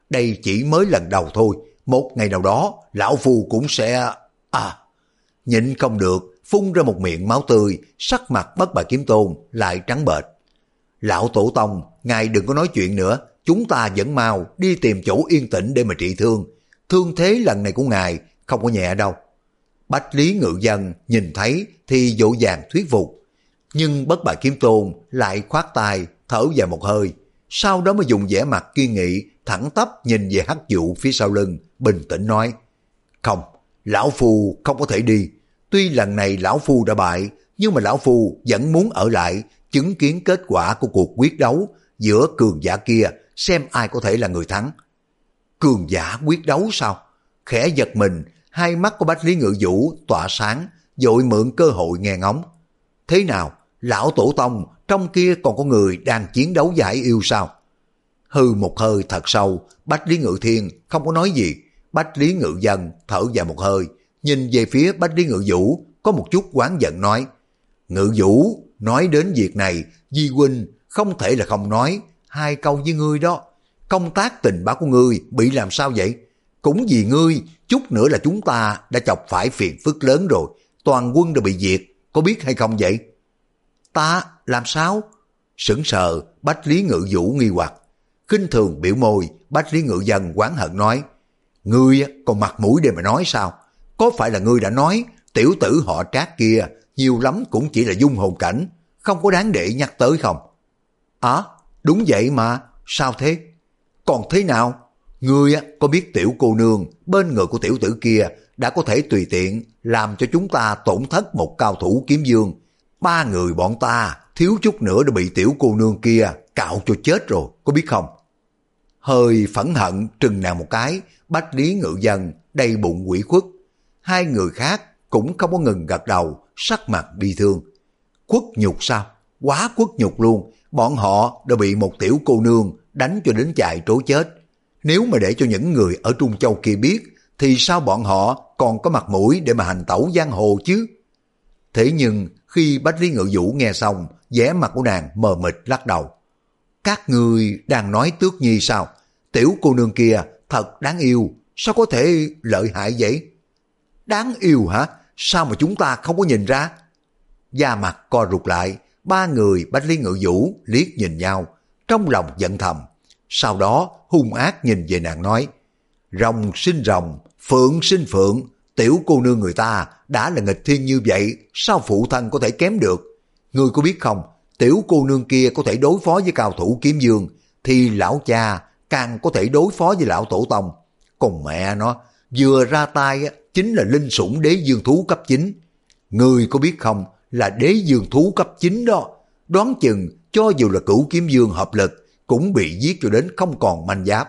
đây chỉ mới lần đầu thôi, một ngày nào đó lão phu cũng sẽ... À, nhịn không được, phun ra một miệng máu tươi, sắc mặt Bất Bại Kiếm Tôn lại trắng bệch. Lão tổ tông, ngài đừng có nói chuyện nữa, chúng ta vẫn mau đi tìm chỗ yên tĩnh để mà trị thương. Thương thế lần này của ngài không có nhẹ đâu. Bách Lý Ngự Dân nhìn thấy thì vội vàng thuyết phục. Nhưng Bất Bại Kiếm Tôn lại khoát tay, thở dài một hơi. Sau đó mới dùng vẻ mặt kiên nghị, thẳng tắp nhìn về Hắc Dụ phía sau lưng, bình tĩnh nói. Không, lão phu không có thể đi. Tuy lần này lão phu đã bại, nhưng mà lão phu vẫn muốn ở lại, chứng kiến kết quả của cuộc quyết đấu giữa cường giả kia, xem ai có thể là người thắng. Cường giả quyết đấu sao? Khẽ giật mình, hai mắt của Bách Lý Ngự Vũ tỏa sáng, vội mượn cơ hội nghe ngóng. Thế nào, lão tổ tông, trong kia còn có người đang chiến đấu giải yêu sao? Hư một hơi thật sâu, Bách Lý Ngự Thiên không có nói gì. Bách Lý Ngự Dân thở dài một hơi, nhìn về phía Bách Lý Ngự Vũ, có một chút oán giận nói. Ngự Vũ, nói đến việc này, Di huynh không thể là không nói hai câu với ngươi đó. Công tác tình báo của ngươi bị làm sao vậy? Cũng vì ngươi, chút nữa là chúng ta đã chọc phải phiền phức lớn rồi, toàn quân đã bị diệt, có biết hay không vậy? Ta làm sao? Sững sờ, Bách Lý Ngự Vũ nghi hoặc. Khinh thường biểu môi, Bách Lý Ngự Dân oán hận nói. Ngươi còn mặt mũi để mà nói sao? Có phải là ngươi đã nói tiểu tử họ Trác kia nhiều lắm cũng chỉ là dung hồn cảnh, không có đáng để nhắc tới không? À, đúng vậy mà, sao thế? Còn thế nào? Ngươi có biết tiểu cô nương bên người của tiểu tử kia đã có thể tùy tiện làm cho chúng ta tổn thất một cao thủ kiếm dương. Ba người bọn ta thiếu chút nữa đã bị tiểu cô nương kia cạo cho chết rồi, có biết không? Hơi phẫn hận trừng nàng một cái, Bách Lý Ngự Dân đầy bụng ủy khuất. Hai người khác cũng không có ngừng gật đầu, sắc mặt bi thương. Khuất nhục sao? Quá khuất nhục luôn. Bọn họ đã bị một tiểu cô nương đánh cho đến chạy trối chết. Nếu mà để cho những người ở Trung Châu kia biết, thì sao bọn họ còn có mặt mũi để mà hành tẩu giang hồ chứ? Thế nhưng khi Bách Lý Ngự Vũ nghe xong, vẻ mặt của nàng mờ mịt lắc đầu. Các người đang nói Tước Nhi sao? Tiểu cô nương kia thật đáng yêu, sao có thể lợi hại vậy? Đáng yêu hả? Sao mà chúng ta không có nhìn ra? Da mặt co rụt lại, ba người Bách Lý Ngự Vũ liếc nhìn nhau, trong lòng giận thầm. Sau đó hung ác nhìn về nàng nói, rồng sinh rồng, phượng sinh phượng, tiểu cô nương người ta đã là nghịch thiên như vậy, sao phụ thân có thể kém được? Ngươi có biết không, tiểu cô nương kia có thể đối phó với cao thủ kiếm dương, thì lão cha càng có thể đối phó với lão tổ tông. Còn mẹ nó, vừa ra tay chính là linh sủng đế dương thú cấp chín. Ngươi có biết không, là đế dương thú cấp chín đó. Đoán chừng cho dù là cửu kiếm dương hợp lực cũng bị giết cho đến không còn manh giáp.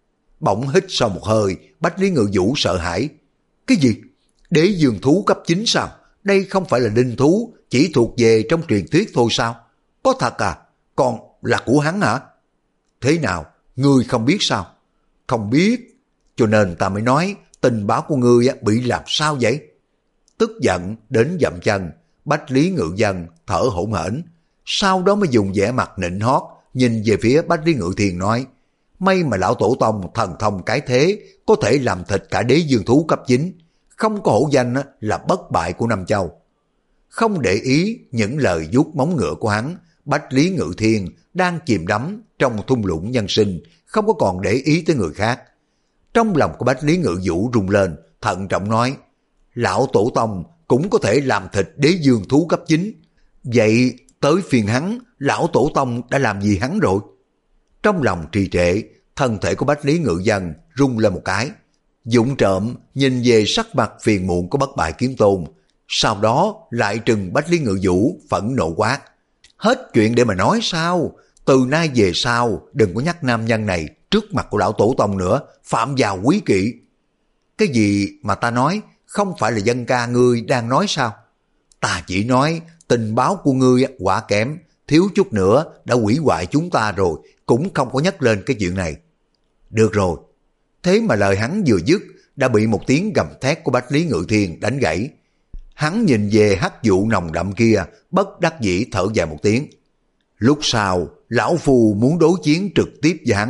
Bỗng hít sau một hơi, Bách Lý Ngự Vũ sợ hãi. Cái gì? Đế dương thú cấp chín sao? Đây không phải là linh thú, chỉ thuộc về trong truyền thuyết thôi sao? Có thật à? Còn là của hắn hả? Thế nào? Ngươi không biết sao? Không biết, cho nên ta mới nói tình báo của ngươi bị làm sao vậy? Tức giận đến dậm chân, Bách Lý Ngự Dân thở hổn hển, sau đó mới dùng vẻ mặt nịnh hót nhìn về phía Bách Lý Ngự Thiền nói, may mà lão tổ tông thần thông cái thế có thể làm thịt cả đế dương thú cấp chín, không có hổ danh là bất bại của Nam Châu. Không để ý những lời vuốt móng ngựa của hắn, Bách Lý Ngự Thiên đang chìm đắm trong thung lũng nhân sinh, không có còn để ý tới người khác. Trong lòng của Bách Lý Ngự Vũ rung lên, thận trọng nói, lão tổ tông cũng có thể làm thịt đế dương thú cấp chín. Vậy tới phiền hắn, lão tổ tông đã làm gì hắn rồi? Trong lòng trì trệ, thân thể của Bách Lý Ngự Dân rung lên một cái. Dũng trộm nhìn về sắc mặt phiền muộn của Bất Bại Kiếm Tôn, sau đó lại trừng Bách Lý Ngự Vũ phẫn nộ quát. Hết chuyện để mà nói sao? Từ nay về sau đừng có nhắc nam nhân này trước mặt của lão tổ tông nữa, phạm vào quý kỵ. Cái gì mà ta nói, không phải là dân ca ngươi đang nói sao? Ta chỉ nói tình báo của ngươi quá kém, thiếu chút nữa đã hủy hoại chúng ta rồi, cũng không có nhắc lên cái chuyện này. Được rồi. Thế mà lời hắn vừa dứt đã bị một tiếng gầm thét của Bách Lý Ngự Thiên đánh gãy. Hắn nhìn về hắc vụ nồng đậm kia, bất đắc dĩ thở dài một tiếng. Lúc sau, lão phu muốn đối chiến trực tiếp với hắn,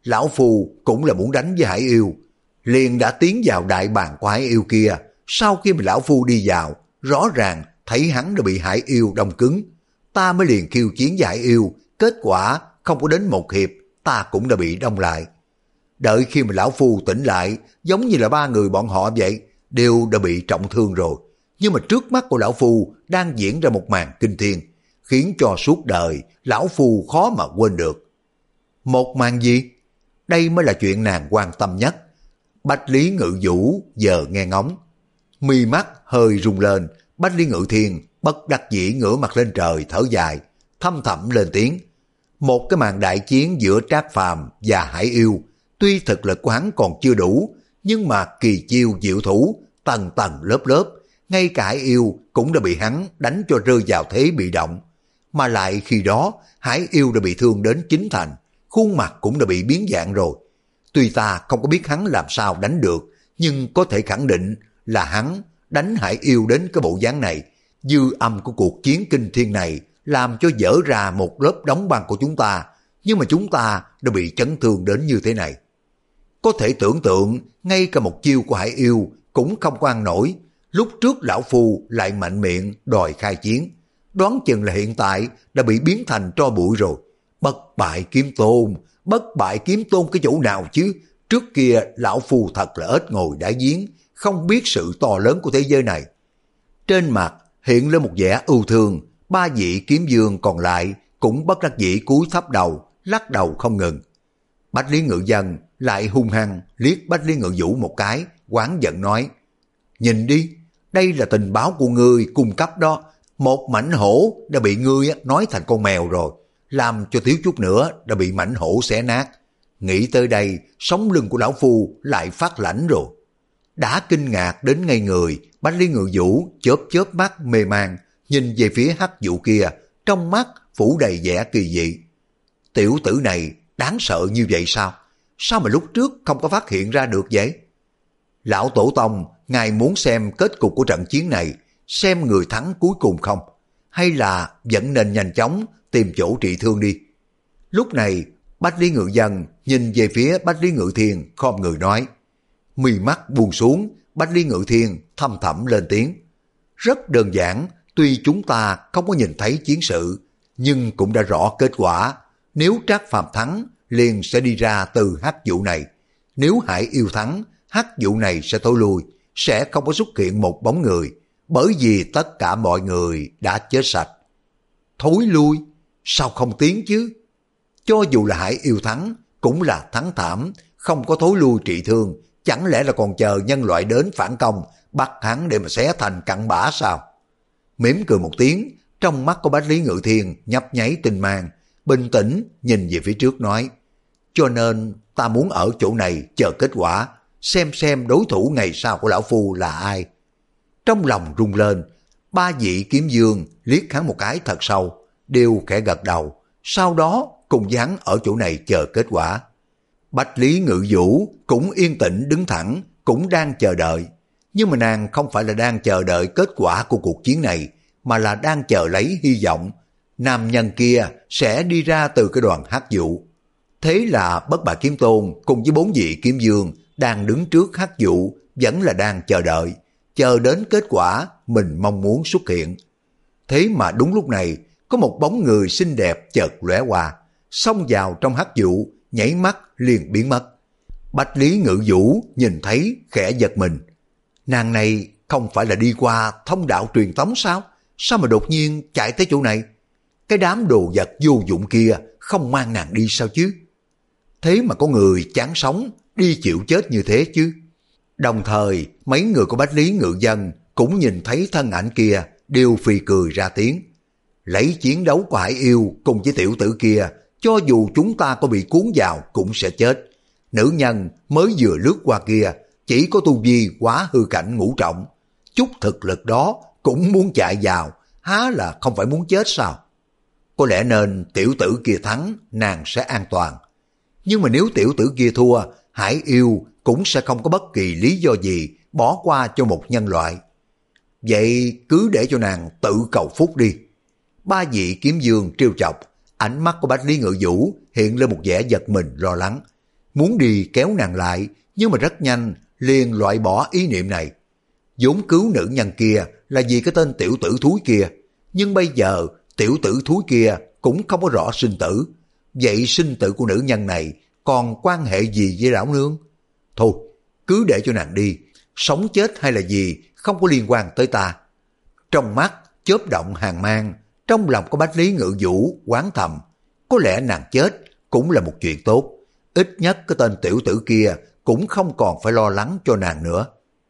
lão phu cũng là muốn đánh với Hải yêu. Liền đã tiến vào đại bàng của Hải yêu kia, sau khi mà lão phu đi vào, rõ ràng thấy hắn đã bị Hải yêu đông cứng. Ta mới liền khiêu chiến với Hải yêu, kết quả không có đến một hiệp, ta cũng đã bị đông lại. Đợi khi mà lão phu tỉnh lại, giống như là ba người bọn họ vậy, đều đã bị trọng thương rồi. Nhưng mà trước mắt của lão phu đang diễn ra một màn kinh thiên, khiến cho suốt đời lão phu khó mà quên được. Một màn gì? Đây mới là chuyện nàng quan tâm nhất. Bách Lý Ngự Vũ giờ nghe ngóng, mi mắt hơi rung lên. Bách Lý Ngự Thiên bất đắc dĩ ngửa mặt lên trời thở dài, thâm thẳm lên tiếng. Một cái màn đại chiến giữa Trác Phàm và Hải yêu, tuy thực lực của hắn còn chưa đủ, nhưng mà kỳ chiêu diệu thủ tầng tầng lớp lớp, ngay cả Hải yêu cũng đã bị hắn đánh cho rơi vào thế bị động. Mà lại khi đó Hải yêu đã bị thương đến chín thành, khuôn mặt cũng đã bị biến dạng rồi. Tuy ta không có biết hắn làm sao đánh được, nhưng có thể khẳng định là hắn đánh Hải yêu đến cái bộ dáng này. Dư âm của cuộc chiến kinh thiên này làm cho dở ra một lớp đóng băng của chúng ta, nhưng mà chúng ta đã bị chấn thương đến như thế này. Có thể tưởng tượng, ngay cả một chiêu của Hải yêu cũng không có ăn nổi. Lúc trước lão phu lại mạnh miệng đòi khai chiến, đoán chừng là hiện tại đã bị biến thành tro bụi rồi. Bất bại kiếm tôn, bất bại kiếm tôn cái chỗ nào chứ? Trước kia lão phu thật là ếch ngồi đáy giếng, không biết sự to lớn của thế giới này. Trên mặt hiện lên một vẻ ưu thương, ba vị kiếm vương còn lại cũng bất đắc dĩ cúi thấp đầu, lắc đầu không ngừng. Bách Lý Ngự Dân lại hung hăng liếc Bách Lý Ngự Vũ một cái, oán giận nói: nhìn đi, đây là tình báo của ngươi cung cấp đó. Một mảnh hổ đã bị ngươi nói thành con mèo rồi, làm cho thiếu chút nữa đã bị mảnh hổ xé nát. Nghĩ tới đây, sống lưng của lão phu lại phát lạnh rồi. Đã kinh ngạc đến ngây người, Bách Lý Ngự Vũ chớp chớp mắt mê man, nhìn về phía Hắc Vũ kia, trong mắt phủ đầy vẻ kỳ dị. Tiểu tử này đáng sợ như vậy sao? Sao mà lúc trước không có phát hiện ra được vậy? Lão Tổ Tông, ngài muốn xem kết cục của trận chiến này, xem người thắng cuối cùng không? Hay là vẫn nên nhanh chóng tìm chỗ trị thương đi? Lúc này, Bách Lý Ngự Dân nhìn về phía Bách Lý Ngự Thiên, khom người nói. Mi mắt buông xuống, Bách Lý Ngự Thiên thâm thẳm lên tiếng. Rất đơn giản, tuy chúng ta không có nhìn thấy chiến sự, nhưng cũng đã rõ kết quả. Nếu Trác Phàm thắng, liền sẽ đi ra từ Hắc Vũ này. Nếu Hải yêu thắng, Hắc Vũ này sẽ thối lui, sẽ không có xuất hiện một bóng người, bởi vì tất cả mọi người đã chết sạch. Thối lui? Sao không tiến chứ? Cho dù là Hải yêu thắng, cũng là thắng thảm, không có thối lui trị thương, chẳng lẽ là còn chờ nhân loại đến phản công, bắt hắn để mà xé thành cặn bã sao? Mỉm cười một tiếng, trong mắt của Bách Lý Ngự Thiên nhấp nháy tinh mang, bình tĩnh nhìn về phía trước nói. Cho nên ta muốn ở chỗ này chờ kết quả, xem xem đối thủ ngày sau của lão phu là ai. Trong lòng rung lên, ba vị kiếm vương liếc hắn một cái thật sâu, đều khẽ gật đầu, sau đó cùng với hắn ở chỗ này chờ kết quả. Bách Lý Ngự Vũ cũng yên tĩnh đứng thẳng, cũng đang chờ đợi. Nhưng mà nàng không phải là đang chờ đợi kết quả của cuộc chiến này, mà là đang chờ lấy hy vọng nam nhân kia sẽ đi ra từ cái đoàn Hắc Vũ. Thế là Bất Bại Kiếm Tôn cùng với bốn vị kiếm vương đang đứng trước Hắc Vũ, vẫn là đang chờ đợi, chờ đến kết quả mình mong muốn xuất hiện. Thế mà đúng lúc này, có một bóng người xinh đẹp chợt lóe qua, xông vào trong Hắc Vũ, nhảy mắt liền biến mất. Bách Lý Ngự Vũ nhìn thấy khẽ giật mình. Nàng này không phải là đi qua thông đạo truyền tống sao? Sao mà đột nhiên chạy tới chỗ này? Cái đám đồ vật vô dụng kia không mang nàng đi sao chứ? Thế mà có người chán sống đi chịu chết như thế chứ? Đồng thời mấy người của Bách Lý Ngự Dân cũng nhìn thấy thân ảnh kia, đều phì cười ra tiếng. Lấy chiến đấu của Hải yêu cùng với tiểu tử kia, cho dù chúng ta có bị cuốn vào cũng sẽ chết. Nữ nhân mới vừa lướt qua kia chỉ có tu vi quá hư cảnh ngũ trọng, chút thực lực đó cũng muốn chạy vào, há là không phải muốn chết sao? Có lẽ nên tiểu tử kia thắng, nàng sẽ an toàn. Nhưng mà nếu tiểu tử kia thua, Hải yêu cũng sẽ không có bất kỳ lý do gì bỏ qua cho một nhân loại. Vậy cứ để cho nàng tự cầu phúc đi. Ba vị kiếm vương trêu chọc, ánh mắt của Bách Lý Ngự Vũ hiện lên một vẻ giật mình lo lắng. muốn đi kéo nàng lại, nhưng mà rất nhanh liền loại bỏ ý niệm này. Vốn cứu nữ nhân kia là vì cái tên tiểu tử thúi kia, nhưng bây giờ tiểu tử thúi kia cũng không có rõ sinh tử. Vậy sinh tử của nữ nhân này còn quan hệ gì với lão nương? Thôi, cứ để cho nàng đi, sống chết hay là gì không có liên quan tới ta. Trong mắt chớp động hàng mang, trong lòng có Bách Lý Ngự Vũ oán thầm, có lẽ nàng chết cũng là một chuyện tốt, ít nhất cái tên tiểu tử kia cũng không còn phải lo lắng cho nàng nữa.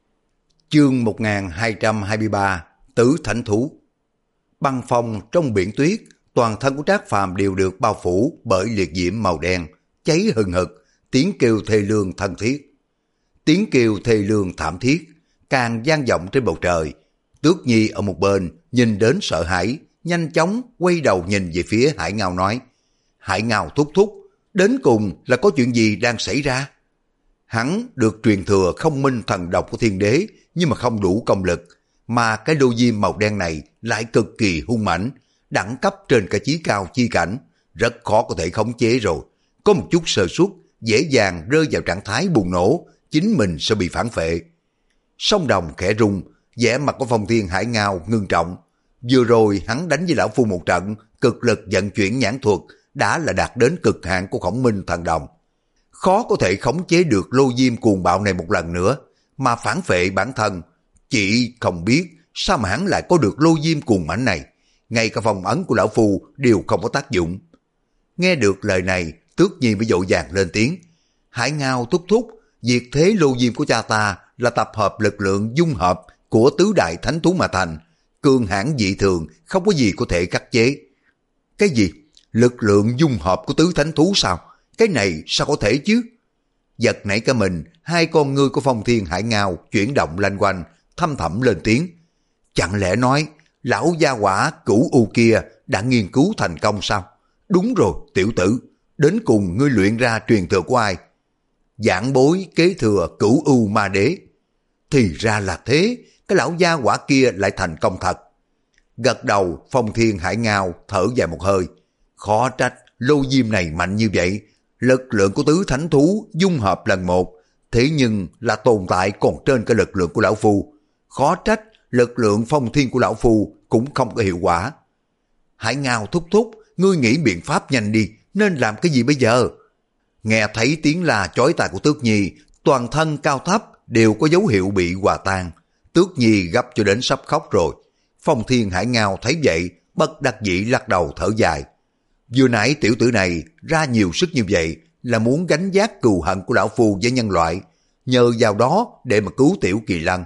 Chương một nghìn hai trăm hai mươi ba Tử Thánh Thú. Băng phong trong biển tuyết, toàn thân của Trác Phàm đều được bao phủ bởi liệt diễm màu đen, cháy hừng hực, tiếng kêu thê lương thân thiết. Tiếng kêu thê lương thảm thiết càng vang vọng trên bầu trời. Tước Nhi ở một bên nhìn đến sợ hãi, nhanh chóng quay đầu nhìn về phía Hải Ngao nói: Hải Ngao thúc thúc, đến cùng là có chuyện gì đang xảy ra? Hắn được truyền thừa không minh thần độc của thiên đế, nhưng mà không đủ công lực, mà cái lô diêm màu đen này lại cực kỳ hung mãnh, đẳng cấp trên cả chí cao chi cảnh, rất khó có thể khống chế rồi. Có một chút sơ suất, dễ dàng rơi vào trạng thái bùng nổ, chính mình sẽ bị phản phệ. Sông Đồng khẽ rung, vẻ mặt của Phong Thiên Hải Ngao ngưng trọng. Vừa rồi hắn đánh với lão phu một trận, cực lực vận chuyển nhãn thuật đã là đạt đến cực hạn của khổng minh thần đồng. Khó có thể khống chế được lô diêm cuồng bạo này một lần nữa, mà phản phệ bản thân. Chỉ không biết sao mà hắn lại có được lô diêm cuồng mãnh này, ngay cả phong ấn của lão phu đều không có tác dụng. Nghe được lời này, Tước Nhi mới vội vàng lên tiếng: Hải Ngao thúc thúc, diệt thế lô diêm của cha ta là tập hợp lực lượng dung hợp của tứ đại thánh thú mà thành, cường hãn dị thường, không có gì có thể khắc chế. Cái gì? Lực lượng dung hợp của tứ thánh thú sao? Cái này sao có thể chứ? Giật nảy cả mình, hai con ngươi của Phong Thiên Hải Ngao chuyển động lanh quanh, thâm thẳm lên tiếng. Chẳng lẽ nói lão gia quả cửu u kia đã nghiên cứu thành công sao? Đúng rồi tiểu tử, đến cùng ngươi luyện ra truyền thừa của ai? Giảng bối kế thừa cửu u ma đế. Thì ra là thế, cái lão gia quả kia lại thành công thật. Gật đầu, Phong Thiên Hải Ngao thở dài một hơi. Khó trách lô diêm này mạnh như vậy, lực lượng của tứ thánh thú dung hợp lần một, thế nhưng là tồn tại còn trên cái lực lượng của lão phu. Khó trách lực lượng phong thiên của lão phu cũng không có hiệu quả. Hải Ngao thúc thúc, ngươi nghĩ biện pháp nhanh đi, nên làm cái gì bây giờ? Nghe thấy tiếng la chói tai của Tước Nhi, toàn thân cao thấp đều có dấu hiệu bị hòa tan. Tước Nhi gấp cho đến sắp khóc rồi. Phong Thiên Hải Ngao thấy vậy, bất đắc dĩ lắc đầu thở dài. Vừa nãy tiểu tử này ra nhiều sức như vậy là muốn gánh vác cừu hận của lão phu với nhân loại, nhờ vào đó để mà cứu tiểu Kỳ Lân.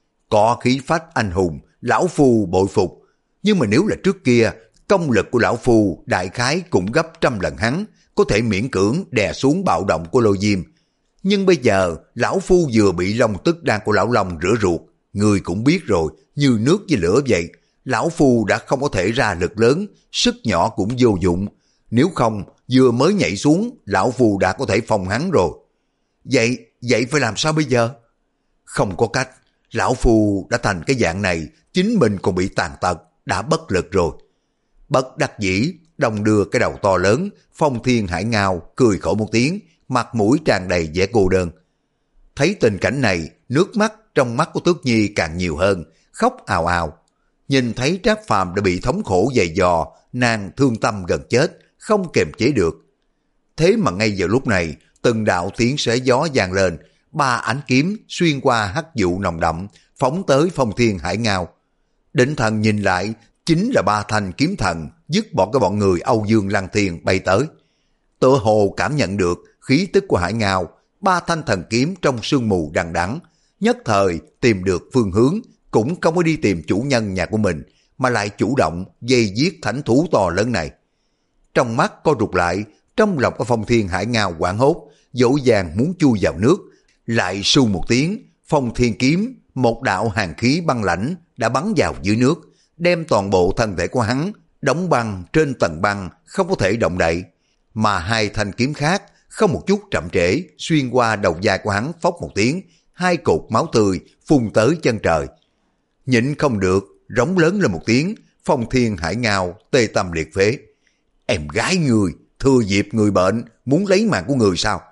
Có khí phách anh hùng, lão phu bội phục, nhưng mà nếu là trước kia, công lực của lão phu đại khái cũng gấp trăm lần hắn, có thể miễn cưỡng đè xuống bạo động của lô diêm. Nhưng bây giờ, lão phu vừa bị long tức đan của lão long rửa ruột, người cũng biết rồi, như nước với lửa vậy. Lão phu đã không có thể ra lực lớn, sức nhỏ cũng vô dụng. Nếu không, vừa mới nhảy xuống, lão phu đã có thể phòng hắn rồi. Vậy, vậy phải làm sao bây giờ? Không có cách, lão phu đã thành cái dạng này, chính mình còn bị tàn tật, đã bất lực rồi. Bất đắc dĩ, đồng đưa cái đầu to lớn, Phong Thiên Hải Ngao cười khổ một tiếng, mặt mũi tràn đầy vẻ cô đơn. Thấy tình cảnh này, nước mắt trong mắt của Tước Nhi càng nhiều hơn, khóc ào ào. Nhìn thấy Trác Phàm đã bị thống khổ dày dò, nàng thương tâm gần chết, không kềm chế được. Thế mà ngay giờ lúc này, từng đạo tiếng xé gió vang lên, ba ánh kiếm xuyên qua hắc vụ nồng đậm, phóng tới Phong Thiên Hải Ngao. Định thần nhìn lại, chính là ba thanh kiếm thần, dứt bỏ cái bọn người Âu Dương Lăng Thiên bay tới. Tựa hồ cảm nhận được khí tức của Hải Ngao, ba thanh thần kiếm trong sương mù đằng đẵng, nhất thời tìm được phương hướng, cũng không có đi tìm chủ nhân nhà của mình, mà lại chủ động dây giết thánh thú to lớn này. Trong mắt co rụt lại, trong lòng của Phong Thiên Hải Ngao hoảng hốt, dỗ dàng muốn chui vào nước, lại su một tiếng, Phong Thiên kiếm, một đạo hàn khí băng lãnh đã bắn vào dưới nước, đem toàn bộ thân thể của hắn đóng băng trên tầng băng, không có thể động đậy. Mà hai thanh kiếm khác không một chút chậm trễ, xuyên qua đầu vai của hắn phốc một tiếng, hai cột máu tươi phun tới chân trời. Nhịn không được, rống lớn lên một tiếng, Phong Thiên Hải Ngao tê tâm liệt phế. Em gái người, thừa dịp người bệnh, muốn lấy mạng của người sao?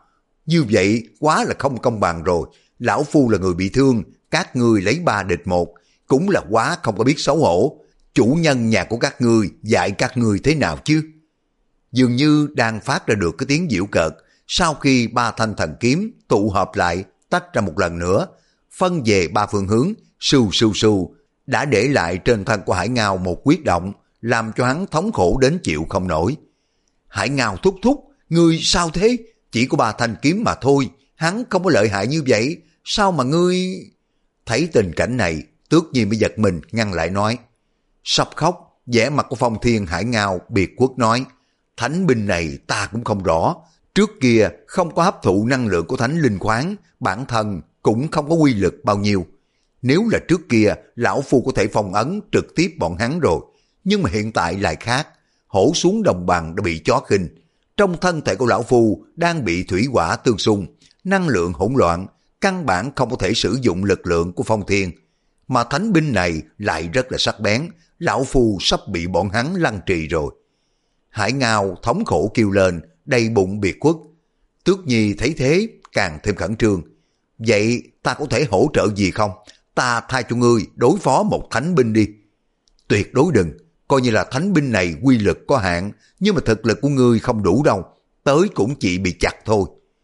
Như vậy quá là không công bằng rồi. Lão phu là người bị thương, các ngươi lấy ba địch một, cũng là quá không có biết xấu hổ. Chủ nhân nhà của các ngươi dạy các ngươi thế nào chứ? Dường như đang phát ra được cái tiếng giễu cợt. Sau khi ba thanh thần kiếm tụ hợp lại, tách ra một lần nữa, phân về ba phương hướng, sưu sưu sưu, đã để lại trên thân của Hải Ngao một huyết động, làm cho hắn thống khổ đến chịu không nổi. Hải Ngao thúc thúc, ngươi sao thế? Chỉ có ba thanh kiếm mà thôi, hắn không có lợi hại như vậy, sao mà ngươi... Thấy tình cảnh này, Tước Nhi mới giật mình ngăn lại nói. Sắp khóc, vẻ mặt của Phong Thiên Hải Ngao biệt quốc nói, thánh binh này ta cũng không rõ, trước kia không có hấp thụ năng lượng của thánh linh khoáng, bản thân cũng không có quy lực bao nhiêu. Nếu là trước kia, lão phu có thể phong ấn trực tiếp bọn hắn rồi, nhưng mà hiện tại lại khác, hổ xuống đồng bằng đã bị chó khinh. Trong thân thể của lão phu đang bị thủy hỏa tương xung, năng lượng hỗn loạn, căn bản không có thể sử dụng lực lượng của Phong Thiên. Mà thánh binh này lại rất là sắc bén, lão phu sắp bị bọn hắn lăng trì rồi. Hải Ngao thống khổ kêu lên, đầy bụng biệt khuất. Tước Nhi thấy thế, càng thêm khẩn trương. Vậy ta có thể hỗ trợ gì không? Ta thay cho ngươi đối phó một thánh binh đi. Tuyệt đối đừng, coi như là thánh binh này quy lực có hạn, nhưng mà thực lực của ngươi không đủ đâu, tới cũng chỉ bị chặt thôi.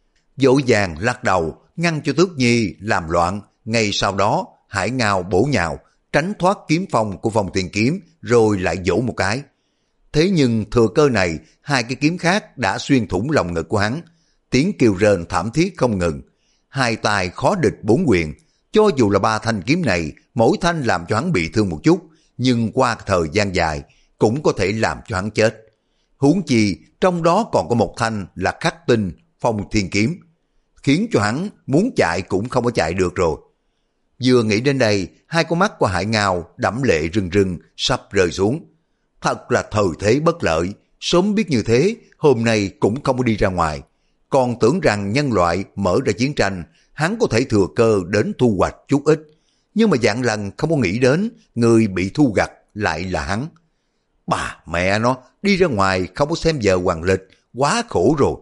Vội vàng lắc đầu, ngăn cho Tước Nhi làm loạn. Ngay sau đó, Hải Ngao bổ nhào, tránh thoát kiếm phong của Phong Thiên kiếm, rồi lại vỗ một cái. Thế nhưng thừa cơ này, hai cái kiếm khác đã xuyên thủng lòng ngực của hắn, tiếng kêu rên thảm thiết không ngừng. Hai tài khó địch bốn quyền, cho dù là ba thanh kiếm này, mỗi thanh làm cho hắn bị thương một chút, nhưng qua thời gian dài cũng có thể làm cho hắn chết. Huống chi trong đó còn có một thanh là khắc tinh Phong Thiên kiếm, khiến cho hắn muốn chạy cũng không có chạy được rồi. Vừa nghĩ đến đây, hai con mắt của Hải Ngao đẫm lệ rưng rưng sắp rơi xuống. Thật là thời thế bất lợi, sớm biết như thế, hôm nay cũng không có đi ra ngoài. Còn tưởng rằng nhân loại mở ra chiến tranh, hắn có thể thừa cơ đến thu hoạch chút ít. Nhưng mà dạng lần không có nghĩ đến, người bị thu gặt lại là hắn. Bà mẹ nó, đi ra ngoài không có xem giờ hoàng lịch, quá khổ rồi.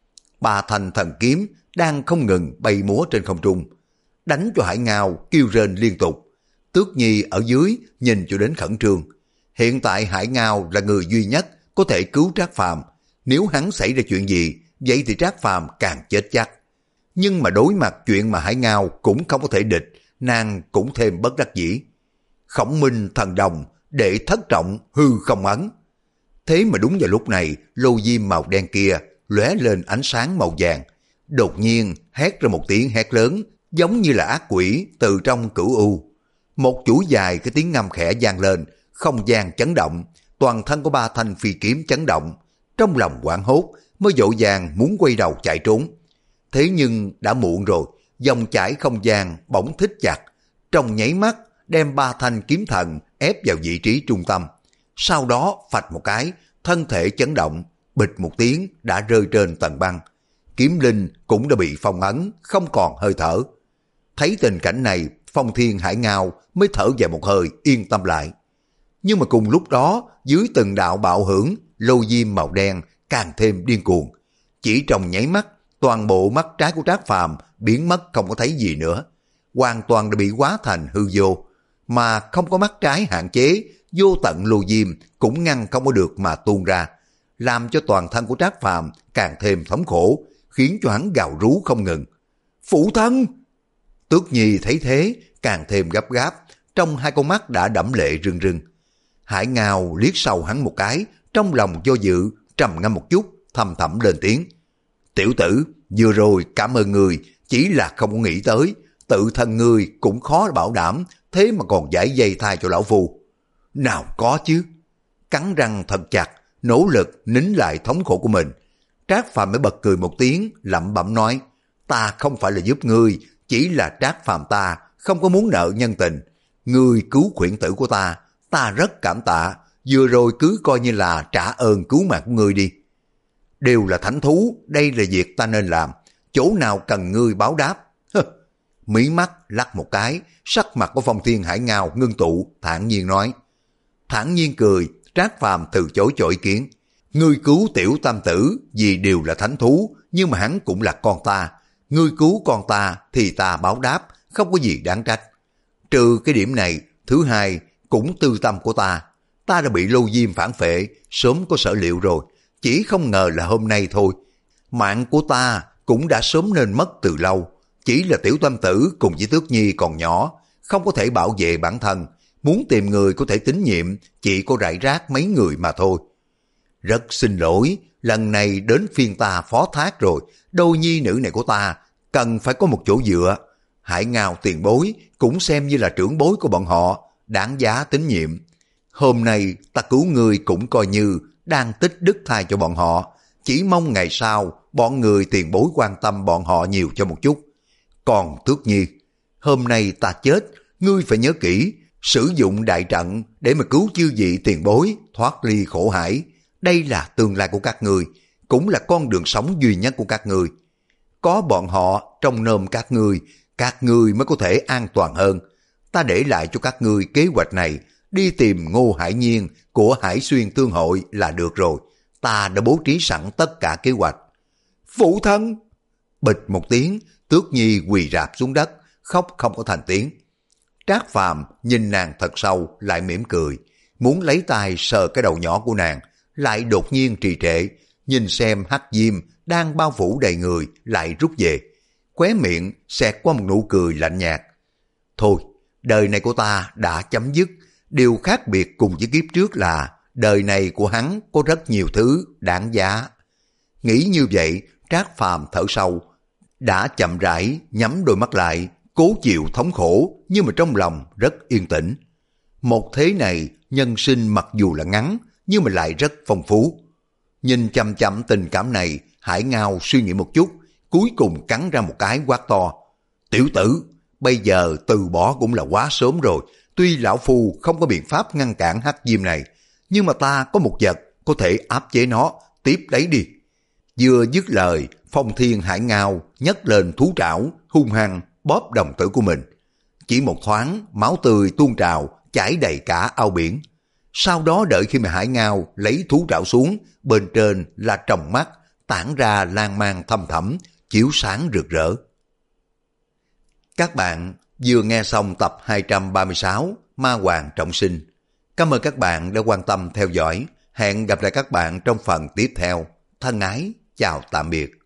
Ba thanh thần kiếm đang không ngừng bay múa trên không trung, đánh cho Hải Ngao kêu rên liên tục. Tước Nhi ở dưới nhìn cho đến khẩn trương. Hiện tại Hải Ngao là người duy nhất có thể cứu Trác Phàm. Nếu hắn xảy ra chuyện gì, vậy thì Trác Phàm càng chết chắc. Nhưng mà đối mặt chuyện mà Hải Ngao cũng không có thể địch, nàng cũng thêm bất đắc dĩ. Khổng minh thần đồng, đệ thất trọng hư không ấn. Thế mà đúng vào lúc này, lô diêm màu đen kia lóe lên ánh sáng màu vàng. Đột nhiên hét ra một tiếng hét lớn, giống như là ác quỷ từ trong cửu u. Một chuỗi dài cái tiếng ngâm khẽ vang lên, không gian chấn động, toàn thân của ba thanh phi kiếm chấn động. Trong lòng hoảng hốt, mới vội vàng muốn quay đầu chạy trốn. Thế nhưng đã muộn rồi, dòng chảy không gian bỗng thích chặt, trong nháy mắt đem ba thanh kiếm thần ép vào vị trí trung tâm. Sau đó phạch một cái, thân thể chấn động, bịch một tiếng đã rơi trên tầng băng. Kiếm linh cũng đã bị phong ấn, không còn hơi thở. Thấy tình cảnh này, Phong Thiên Hải Ngao mới thở dài một hơi, yên tâm lại. Nhưng mà cùng lúc đó, dưới từng đạo bạo hưởng, lô diêm màu đen càng thêm điên cuồng. Chỉ trong nháy mắt, toàn bộ mắt trái của Trác Phàm biến mất không có thấy gì nữa. Hoàn toàn đã bị hóa thành hư vô. Mà không có mắt trái hạn chế, vô tận lô diêm cũng ngăn không có được mà tuôn ra, làm cho toàn thân của Trác Phàm càng thêm thống khổ, khiến cho hắn gào rú không ngừng. Phụ thân! Tước Nhi thấy thế, càng thêm gấp gáp, trong hai con mắt đã đẫm lệ rưng rưng. Hải Ngao liếc sau hắn một cái, trong lòng do dự, trầm ngâm một chút, thầm thầm lên tiếng. Tiểu tử, vừa rồi cảm ơn người, chỉ là không có nghĩ tới, tự thân ngươi cũng khó bảo đảm, thế mà còn giải dây thai cho lão phu. Nào có chứ. Cắn răng thật chặt, nỗ lực nín lại thống khổ của mình. Trác Phàm mới bật cười một tiếng, lẩm bẩm nói, ta không phải là giúp ngươi, chỉ là Trác Phàm ta không có muốn nợ nhân tình. Ngươi cứu khuyển tử của ta, ta rất cảm tạ, vừa rồi cứ coi như là trả ơn cứu mạng của ngươi đi. Đều là thánh thú, đây là việc ta nên làm, chỗ nào cần ngươi báo đáp. Hừ. Mí mắt lắc một cái, sắc mặt của Phong Thiên Hải Ngao ngưng tụ, thản nhiên nói. Thản nhiên cười, Trác Phàm từ chối cho ý kiến. Ngươi cứu tiểu tam tử vì đều là thánh thú, nhưng mà hắn cũng là con ta. Ngươi cứu con ta thì ta báo đáp, không có gì đáng trách. Trừ cái điểm này, thứ hai cũng tư tâm của ta. Ta đã bị Lô Diêm phản phệ, sớm có sở liệu rồi, chỉ không ngờ là hôm nay thôi. Mạng của ta cũng đã sớm nên mất từ lâu, chỉ là tiểu tâm tử cùng với Tước Nhi còn nhỏ, không có thể bảo vệ bản thân, muốn tìm người có thể tín nhiệm, chỉ có rải rác mấy người mà thôi. Rất xin lỗi, lần này đến phiên ta phó thác rồi, đôi nhi nữ này của ta cần phải có một chỗ dựa. Hải Ngao tiền bối cũng xem như là trưởng bối của bọn họ, đáng giá tín nhiệm. Hôm nay ta cứu người cũng coi như đang tích đức thai cho bọn họ, chỉ mong ngày sau bọn người tiền bối quan tâm bọn họ nhiều cho một chút. Còn Tước Nhi, hôm nay ta chết, ngươi phải nhớ kỹ, sử dụng đại trận để mà cứu chư vị tiền bối thoát ly khổ hải. Đây là tương lai của các ngươi, cũng là con đường sống duy nhất của các ngươi. Có bọn họ trong nôm các ngươi, các ngươi mới có thể an toàn hơn. Ta để lại cho các ngươi kế hoạch này, đi tìm Ngô Hải Nhiên của Hải Xuyên Tương Hội là được rồi. Ta đã bố trí sẵn tất cả kế hoạch. Phụ thân! Bịch một tiếng, Tước Nhi quỳ rạp xuống đất, khóc không có thành tiếng. Trác Phàm nhìn nàng thật sâu, lại mỉm cười, muốn lấy tay sờ cái đầu nhỏ của nàng, lại đột nhiên trì trệ, nhìn xem hắc diêm đang bao phủ đầy người lại rút về, khóe miệng xẹt qua một nụ cười lạnh nhạt. Thôi, đời này của ta đã chấm dứt, điều khác biệt cùng với kiếp trước là đời này của hắn có rất nhiều thứ đáng giá. Nghĩ như vậy, Trác Phàm thở sâu, đã chậm rãi nhắm đôi mắt lại, cố chịu thống khổ nhưng mà trong lòng rất yên tĩnh. Một thế này, nhân sinh mặc dù là ngắn nhưng mà lại rất phong phú. Nhìn chăm chăm tình cảm này, Hải Ngao suy nghĩ một chút, cuối cùng cắn ra một cái quát to. Tiểu tử, bây giờ từ bỏ cũng là quá sớm rồi. Tuy lão phu không có biện pháp ngăn cản hắc diêm này, nhưng mà ta có một vật có thể áp chế nó, tiếp lấy đi. Vừa dứt lời, Phong Thiên Hải Ngao nhấc lên thú trảo, hung hăng bóp đồng tử của mình. Chỉ một thoáng, máu tươi tuôn trào, chảy đầy cả ao biển. Sau đó đợi khi mà Hải Ngao lấy thú trảo xuống, bên trên là tròng mắt, tản ra lan man thâm thẳm, chiếu sáng rực rỡ. Các bạn vừa nghe xong tập hai trăm ba mươi sáu Ma Hoàng Trọng Sinh. Cảm ơn các bạn đã quan tâm theo dõi. Hẹn gặp lại các bạn trong phần tiếp theo. Thân ái, chào tạm biệt.